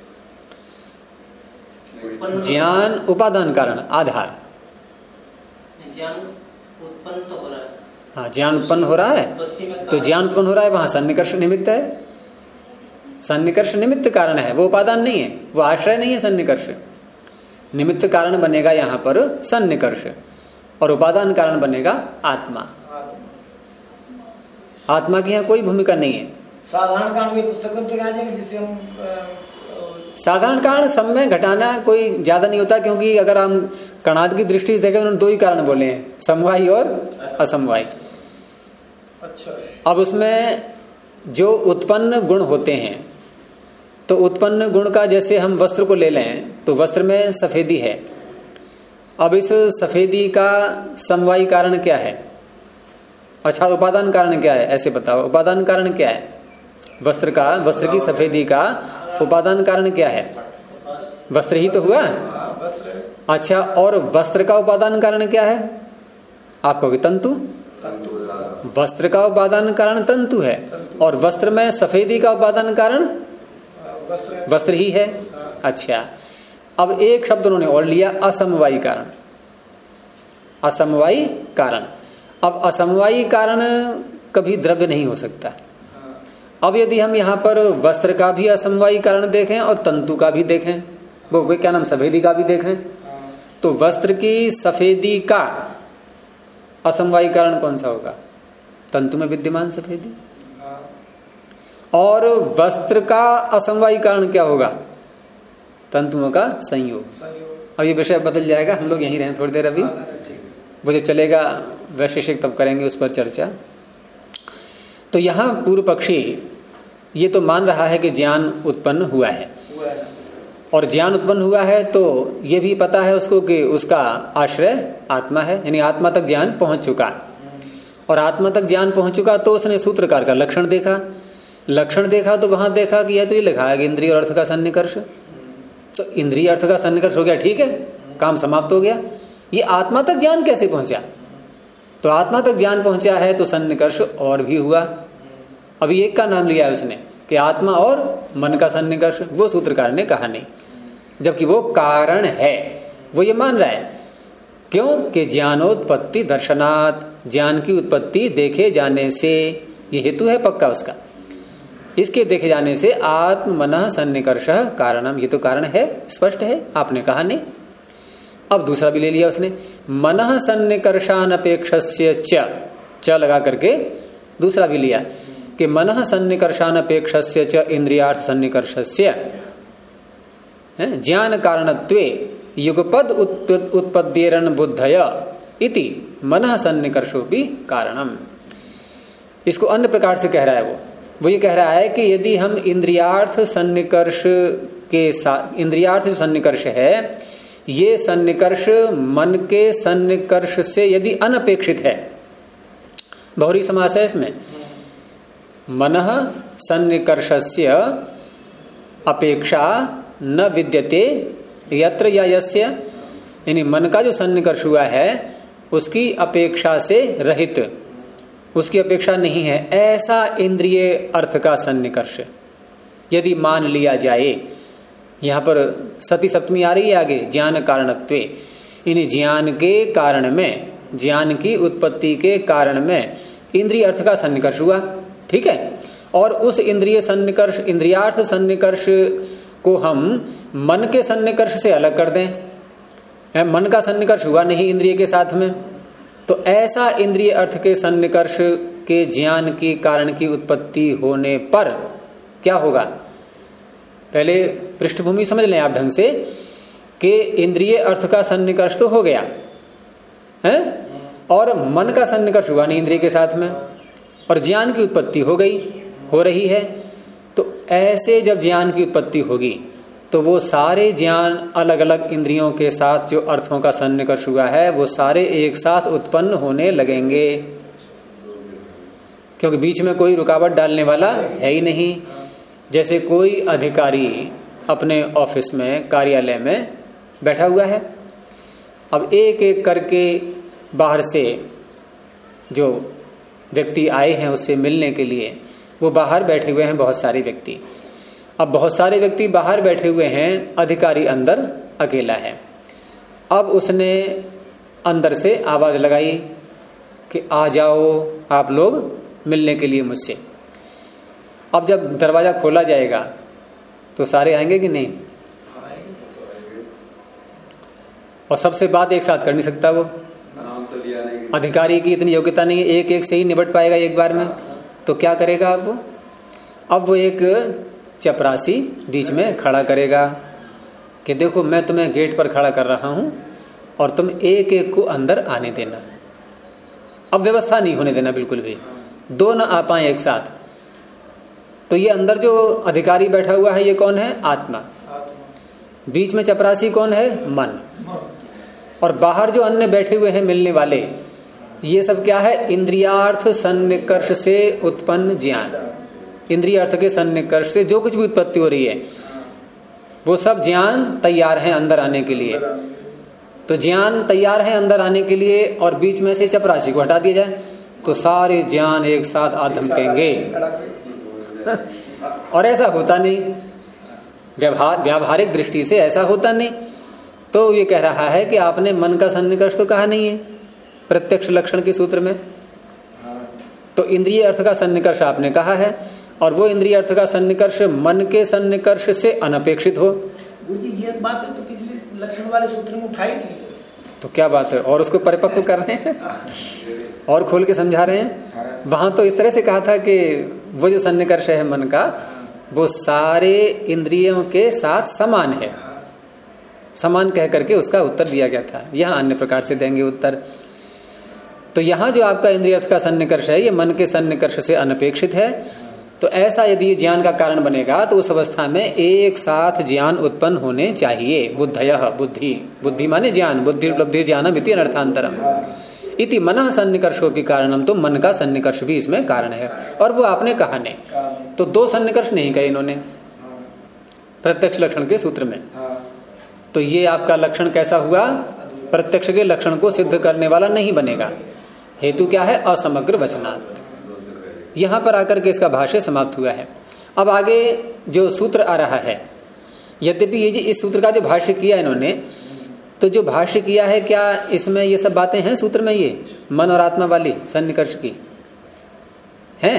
ज्ञान उपादान कारण, आधार। ज्ञान उत्पन्न तो हो रहा है। हाँ, ज्ञान उत्पन्न हो रहा है तो ज्ञान उत्पन्न हो रहा है, वहां सन्निकर्ष निमित्त है। सन्निकर्ष निमित्त कारण है, वो उपादान नहीं है, वो आश्रय नहीं है। सन्निकर्ष निमित्त कारण बनेगा यहाँ पर सन्निकर्ष, और उपादान कारण बनेगा आत्मा। आत्मा की यहाँ कोई भूमिका नहीं है। साधारण कारण में पुस्तक में तो आ जाएंगे, जिससे हम साधारण कारण सब में घटाना कोई ज्यादा नहीं होता, क्योंकि अगर हम कणाद की दृष्टि से देखें उन्होंने दो ही कारण बोले हैं, समवायी और असमवायी। अच्छा, अब उसमें जो उत्पन्न गुण होते हैं, तो उत्पन्न गुण का जैसे हम वस्त्र को ले लें तो वस्त्र में सफेदी है। अब इस सफेदी का समवायी कारण क्या है? अच्छा, उपादान कारण क्या है? ऐसे बताओ, उपादान कारण क्या है? वस्त्र का, वस्त्र की सफेदी का उपादान कारण क्या है? वस्त्र ही तो हुआ। अच्छा, और वस्त्र का उपादान कारण क्या है? आप कहोगे तंतु। वस्त्र का उपादान कारण तंतु है, और वस्त्र में सफेदी का उपादान कारण वस्त्र ही है। अच्छा, अब एक शब्द उन्होंने और लिया, असमवायी कारण। असमवायी कारण, अब असमवायी कारण कभी द्रव्य नहीं हो सकता। अब यदि हम यहाँ पर वस्त्र का भी असमवायी कारण देखें और तंतु का भी देखें, वो क्या नाम, सफेदी का भी देखें, तो वस्त्र की सफेदी का असमवायी कारण कौन सा होगा? तंतु में विद्यमान सफेदी। और वस्त्र का असमवायी कारण क्या होगा? तंतुओं का संयोग। अब ये विषय बदल जाएगा, हम लोग यहीं रहें थोड़ी देर, अभी वो जो चलेगा वैशेषिक तब करेंगे उस पर चर्चा। तो यहाँ पूर्व पक्षी ये तो मान रहा है कि ज्ञान उत्पन्न हुआ है, और ज्ञान उत्पन्न हुआ है तो ये भी पता है उसको कि उसका आश्रय आत्मा है, यानी आत्मा तक ज्ञान पहुंच चुका। और आत्मा तक ज्ञान पहुंच चुका तो उसने सूत्रकार का लक्षण देखा। लक्षण देखा तो वहां देखा कि यह तो ये लिखा है कि इंद्रिय और अर्थ का सन्निकर्ष, तो इंद्रिय अर्थ का सन्निकर्ष हो गया, ठीक है, काम समाप्त हो गया। ये आत्मा तक ज्ञान कैसे पहुंचा? तो आत्मा तक ज्ञान पहुंचा है तो सन्निकर्ष और भी हुआ। अभी एक का नाम लिया है उसने कि आत्मा और मन का सन्निकर्ष, वो सूत्रकार ने कहा नहीं, जबकि वो कारण है, वो ये मान रहा है। क्यों? कि ज्ञानोत्पत्ति दर्शनात्, ज्ञान की उत्पत्ति देखे जाने से, ये हेतु है पक्का उसका। इसके देखे जाने से आत्म मन सन्निकर्ष कारणम, ये तो कारण है, स्पष्ट है, आपने कहा नहीं। अब दूसरा भी ले लिया उसने, मन सन्निकर्षान अपेक्षस्य च लगा करके दूसरा भी लिया कि मन सन्निकर्षान अपेक्षस्य च इंद्रियार्थ सन्निकर्षस्य ज्ञान कारणत्वे युगपद उत्पद्येरन बुद्धय इति मन सन्निकर्षोपि कारणम। इसको अन्य प्रकार से कह रहा है वो ये कह रहा है कि यदि हम इंद्रियार्थ सन्निकर्ष के साथ, इंद्रियार्थ जो सन्निकर्ष है, ये सन्निकर्ष मन के सन्निकर्ष से यदि अनपेक्षित है, बहुरी समास है इसमें, मनः सन्निकर्षस्य अपेक्षा न विद्यते यत्र या यस्य, यानी मन का जो सन्निकर्ष हुआ है उसकी अपेक्षा से रहित, उसकी अपेक्षा नहीं है, ऐसा इंद्रिय अर्थ का सन्निकर्ष यदि मान लिया जाए। यहां पर सती सप्तमी आ रही है आगे, ज्ञान कारणत्वे, इन ज्ञान के कारण में ज्ञान की उत्पत्ति के कारण में इंद्रिय अर्थ का सन्निकर्ष हुआ, ठीक है। और उस इंद्रिय सन्निकर्ष, इंद्रियार्थ सन्निकर्ष को हम मन के सन्निकर्ष से अलग कर दें, मन का सन्निकर्ष हुआ नहीं इंद्रिय के साथ में, तो ऐसा इंद्रिय अर्थ के सन्निकर्ष के ज्ञान की कारण की उत्पत्ति होने पर क्या होगा? पहले पृष्ठभूमि समझ लें आप ढंग से कि इंद्रिय अर्थ का सन्निकर्ष तो हो गया है, और मन का सन्निकर्ष हुआ नहीं इंद्रिय के साथ में, और ज्ञान की उत्पत्ति हो गई, हो रही है। तो ऐसे जब ज्ञान की उत्पत्ति होगी तो वो सारे ज्ञान अलग अलग इंद्रियों के साथ जो अर्थों का सन्निकर्ष हुआ है वो सारे एक साथ उत्पन्न होने लगेंगे, क्योंकि बीच में कोई रुकावट डालने वाला है ही नहीं। जैसे कोई अधिकारी अपने ऑफिस में, कार्यालय में बैठा हुआ है, अब एक एक करके बाहर से जो व्यक्ति आए हैं उससे मिलने के लिए, वो बाहर बैठे हुए हैं बहुत सारे व्यक्ति। अब बहुत सारे व्यक्ति बाहर बैठे हुए हैं, अधिकारी अंदर अकेला है। अब उसने अंदर से आवाज लगाई कि आ जाओ आप लोग मिलने के लिए मुझसे। अब जब दरवाजा खोला जाएगा तो सारे आएंगे कि नहीं? और सबसे बात एक साथ कर नहीं सकता वो, अधिकारी की इतनी योग्यता नहीं है, एक एक से ही निपट पाएगा एक बार में। तो क्या करेगा अब वो एक चपरासी बीच में खड़ा करेगा कि देखो मैं तुम्हें गेट पर खड़ा कर रहा हूं और तुम एक एक को अंदर आने देना। अब व्यवस्था नहीं होने देना बिल्कुल भी, दो ना आ पाए एक साथ। तो ये अंदर जो अधिकारी बैठा हुआ है ये कौन है? आत्मा। बीच में चपरासी कौन है? मन। और बाहर जो अन्य बैठे हुए हैं मिलने वाले, ये सब क्या है? इंद्रियार्थ सन्निकर्ष से उत्पन्न ज्ञान। इंद्रिय अर्थ के सन्निकर्ष से जो कुछ भी उत्पत्ति हो रही है वो सब ज्ञान तैयार है अंदर आने के लिए। तो ज्ञान तैयार है अंदर आने के लिए, और बीच में से चपरासी को हटा दिया जाए तो सारे ज्ञान एक साथ आ धमकेंगे। और ऐसा होता नहीं, व्यावहारिक दृष्टि से ऐसा होता नहीं। तो ये कह रहा है कि आपने मन का सन्निकर्ष तो कहा नहीं है प्रत्यक्ष लक्षण के सूत्र में, तो इंद्रिय अर्थ का सन्निकर्ष आपने कहा है, और वो इंद्रिय अर्थ का सन्निकर्ष मन के सन्निकर्ष से अनपेक्षित हो। गुरु जी ये बात तो पिछले लक्षण वाले सूत्र में उठाई थी, तो क्या बात है, और उसको परिपक्व कर रहे हैं और खोल के समझा रहे हैं। वहां तो इस तरह से कहा था कि वो जो सन्निकर्ष है मन का, वो सारे इंद्रियों के साथ समान है, समान कह करके उसका उत्तर दिया गया था। यहां अन्य प्रकार से देंगे उत्तर। तो यहां जो आपका इंद्रिय अर्थ का सन्निकर्ष है ये मन के सन्निकर्ष से अनपेक्षित है। तो ऐसा यदि ज्ञान का कारण बनेगा तो उस अवस्था में एक साथ ज्ञान उत्पन्न होने चाहिए। बुद्धयः, बुद्धि, बुद्धि माने ज्ञान, बुद्धि उपलब्धि ज्ञानम इति अनर्थांतरम इति मनः सन्निकर्षोपि कारणम, तो मन का सन्निकर्ष भी इसमें कारण है। और वो आपने कहा नहीं, तो दो सन्निकर्ष नहीं कहे इन्होंने प्रत्यक्ष लक्षण के सूत्र में। तो ये आपका लक्षण कैसा हुआ? प्रत्यक्ष के लक्षण को सिद्ध करने वाला नहीं बनेगा। हेतु क्या है? असमग्र वचनात्। यहां पर आकर के इसका भाष्य समाप्त हुआ है। अब आगे जो सूत्र आ रहा है, यद्यपि ये इस सूत्र का जो भाष्य किया इन्होंने, तो जो भाष्य किया है क्या इसमें ये सब बातें हैं सूत्र में? ये मन और आत्मा वाली सन्निकर्ष की हैं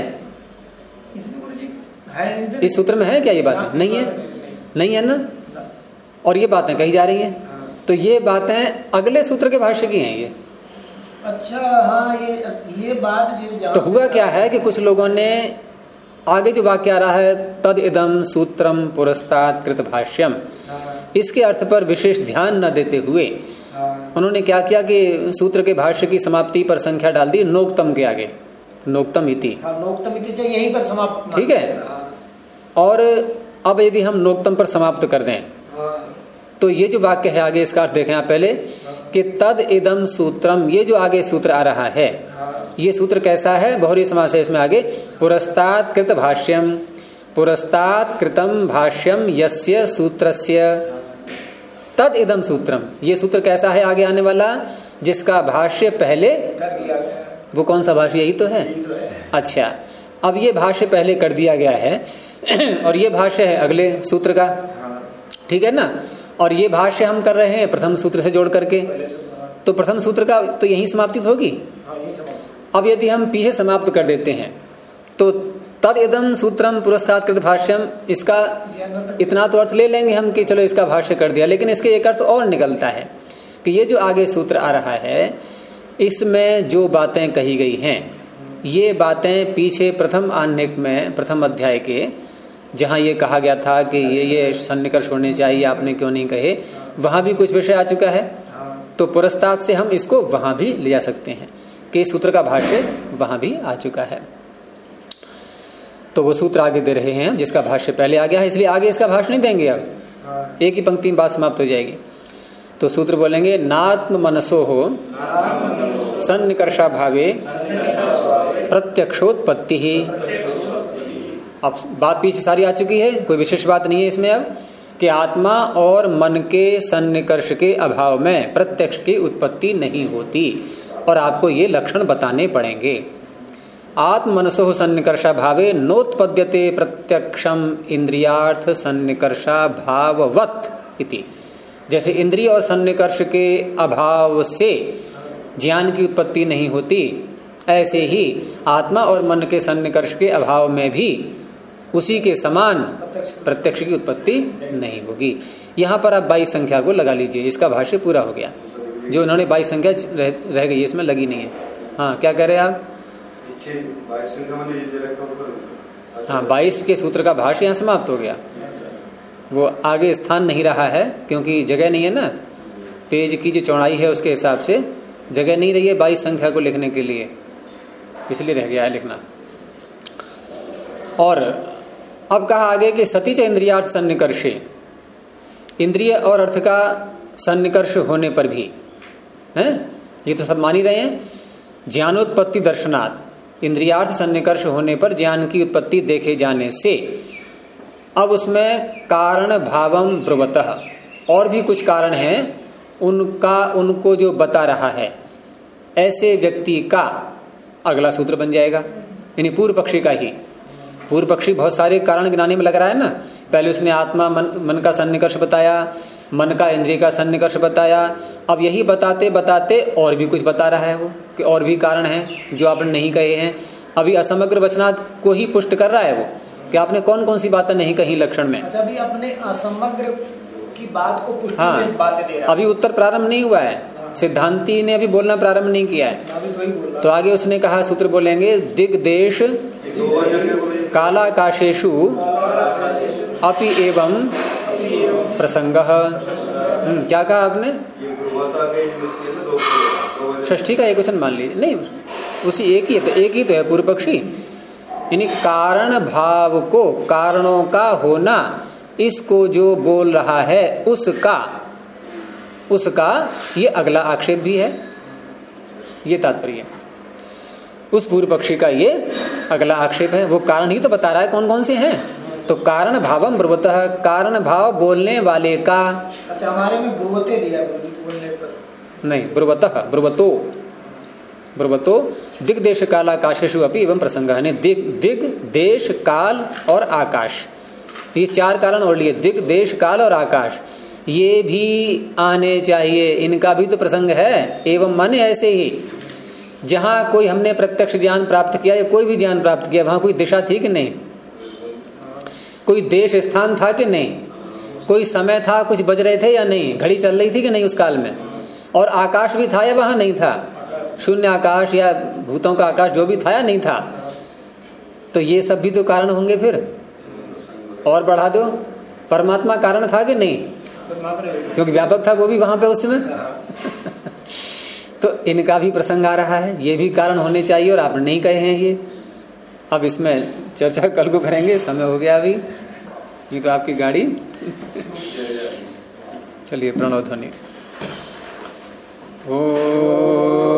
इस सूत्र में है क्या? ये बातें नहीं है, नहीं है ना। और ये बातें कही जा रही हैं, तो ये बातें अगले सूत्र के भाष्य की हैं ये। अच्छा हाँ, ये बात जो तो हुआ क्या है कि कुछ लोगों ने आगे जो वाक्य आ रहा है तद इदम सूत्रम पुरस्तात् कृत भाष्यम, इसके अर्थ पर विशेष ध्यान न देते हुए उन्होंने क्या किया कि सूत्र के भाष्य की समाप्ति पर संख्या डाल दी नोक्तम के आगे, नोक्तम इति। नोक्तम इति यहीं पर समाप्त, ठीक है। और अब यदि हम नोक्तम पर समाप्त कर दें तो ये जो वाक्य है आगे, इसका अर्थ देखें आप पहले कि तद इदम सूत्रम, ये जो आगे सूत्र आ रहा है ये सूत्र कैसा है? बहुरी समास है इसमें आगे, पुरस्तात् कृत भाष्यम, पुरस्तात् कृतम भाष्यम यस्य सूत्रस्य तद इदम सूत्रम। ये सूत्र कैसा है आगे आने वाला? जिसका भाष्य पहले कर दिया गया। वो कौन सा भाष्य? यही तो है। अच्छा, अब ये भाष्य पहले कर दिया गया है और ये भाष्य है अगले सूत्र का, ठीक है ना। और ये भाष्य हम कर रहे हैं प्रथम सूत्र से जोड़ करके, तो प्रथम सूत्र का तो यही समाप्ति होगी। अब यदि हम पीछे समाप्त कर देते हैं तो तद इदम सूत्रम पुरस्तात् कृत भाष्यम, इसका इतना तो अर्थ ले लेंगे हम कि चलो इसका भाष्य कर दिया, लेकिन इसके एक अर्थ और निकलता है कि ये जो आगे सूत्र आ रहा है इसमें जो बातें कही गई हैं ये बातें पीछे प्रथम आह्निक में प्रथम अध्याय के जहां ये कहा गया था कि ये सन्निकर्ष होने चाहिए, आपने क्यों नहीं कहे, वहां भी कुछ विषय आ चुका है। तो पुरस्तात् से हम इसको वहां भी ले जा सकते हैं कि सूत्र का भाष्य वहां भी आ चुका है। तो वो सूत्र आगे दे रहे हैं जिसका भाष्य पहले आ गया है, इसलिए आगे इसका भाष्य नहीं देंगे। अब एक ही पंक्ति में बात समाप्त हो जाएगी। तो सूत्र बोलेंगे नात्म मनसो हो सन्निकर्षा भावे प्रत्यक्षोत्पत्ति ही। अब बात पीछे सारी आ चुकी है, कोई विशेष बात नहीं है इसमें अब कि आत्मा और मन के सन्निकर्ष के अभाव में प्रत्यक्ष की उत्पत्ति नहीं होती और आपको ये लक्षण बताने पड़ेंगे। आत्म मनसो सन्निकर्षा भावे नोत्पद्यते प्रत्यक्षम इंद्रियार्थ सन्निकर्षा भाववत इति। जैसे इंद्रिय और सन्निकर्ष के अभाव से ज्ञान की उत्पत्ति नहीं होती, ऐसे ही आत्मा और मन के सन्निकर्ष के अभाव में भी उसी के समान प्रत्यक्ष की उत्पत्ति नहीं होगी। यहाँ पर आप 22 संख्या को लगा लीजिए, इसका भाष्य पूरा हो गया। जो उन्होंने 22 संख्या रह गई इसमें लगी नहीं है। हाँ, क्या कह रहे हैं आप? हाँ, 22 के सूत्र का भाष्य यहाँ समाप्त हो गया। वो आगे स्थान नहीं रहा है क्योंकि जगह नहीं है ना, पेज की जो चौड़ाई है उसके हिसाब से जगह नहीं रही है 22 संख्या को लिखने के लिए, इसलिए रह गया है लिखना। और अब कहा आगे कि सती च इंद्रियार्थ सन्निकर्षे, इंद्रिय और अर्थ का सन्निकर्ष होने पर भी है, ये तो सब मान ही रहे हैं। ज्ञानोत्पत्ति दर्शनात्, इंद्रियार्थ सन्निकर्ष होने पर ज्ञान की उत्पत्ति देखे जाने से अब उसमें कारण भावम ब्रुवतः, और भी कुछ कारण हैं उनको जो बता रहा है, ऐसे व्यक्ति का अगला सूत्र बन जाएगा। यानी पूर्व पक्षी का ही, पूर्व पक्षी बहुत सारे कारण गिनाने में लग रहा है ना। पहले उसने आत्मा मन का सन्निकर्ष बताया, मन का इंद्रिय का सन्निकर्ष बताया, अब यही बताते बताते और भी कुछ बता रहा है वो कि और भी कारण हैं जो आपने नहीं कहे हैं। अभी असमग्र वचनात् को ही पुष्ट कर रहा है वो कि आपने कौन कौन सी बातें नहीं कही लक्षण में। अच्छा, अभी अपने असमग्र की बात को पुष्टि हाँ, बातें दे रहा है। अभी उत्तर प्रारंभ नहीं हुआ है, सिद्धांति ने अभी बोलना प्रारंभ नहीं किया है। तो आगे उसने कहा, सूत्र बोलेंगे दिग्देश कालाकाशेषु अपि एवं प्रसंगः। क्या कहा आपने? षष्ठी का एक वचन मान लीजिए, नहीं उसी एक ही तो है पूर्व पक्षी। यानी कारण भाव को, कारणों का होना, इसको जो बोल रहा है उसका ये अगला आक्षेप भी है, ये तात्पर्य। उस पूर्व पक्षी का ये अगला आक्षेप है। वो कारण ही तो बता रहा है कौन कौन से हैं। तो कारण भावम ब्रुवतः, कारण भाव बोलने वाले का। अच्छा, हमारे में ब्रुवते दिया बोलने पर नहीं, ब्रुवतः, ब्रुवतो दिग्देश काल आकाशेषु अपि एवं प्रसंग है। दिग देश काल और आकाश, ये 4 कारण और लिए, दिग देश काल और आकाश, ये भी आने चाहिए, इनका भी तो प्रसंग है। एवं माने ऐसे ही, जहां कोई हमने प्रत्यक्ष ज्ञान प्राप्त किया या कोई भी ज्ञान प्राप्त किया, वहां कोई दिशा थी कि नहीं, कोई देश स्थान था कि नहीं, कोई समय था, कुछ बज रहे थे या नहीं, घड़ी चल रही थी कि नहीं उस काल में, और आकाश भी था या वहां नहीं था, शून्य आकाश या भूतों का आकाश जो भी था या नहीं था। तो ये सब भी तो कारण होंगे। फिर और बढ़ा दो, परमात्मा कारण था कि नहीं, क्योंकि व्यापक था वो भी वहां पे उस समय। तो इनका भी प्रसंग आ रहा है, ये भी कारण होने चाहिए और आप नहीं कहे हैं ये। अब इसमें चर्चा कल को करेंगे, समय हो गया अभी, ये तो आपकी गाड़ी। चलिए, प्रणव ध्वनि। ओ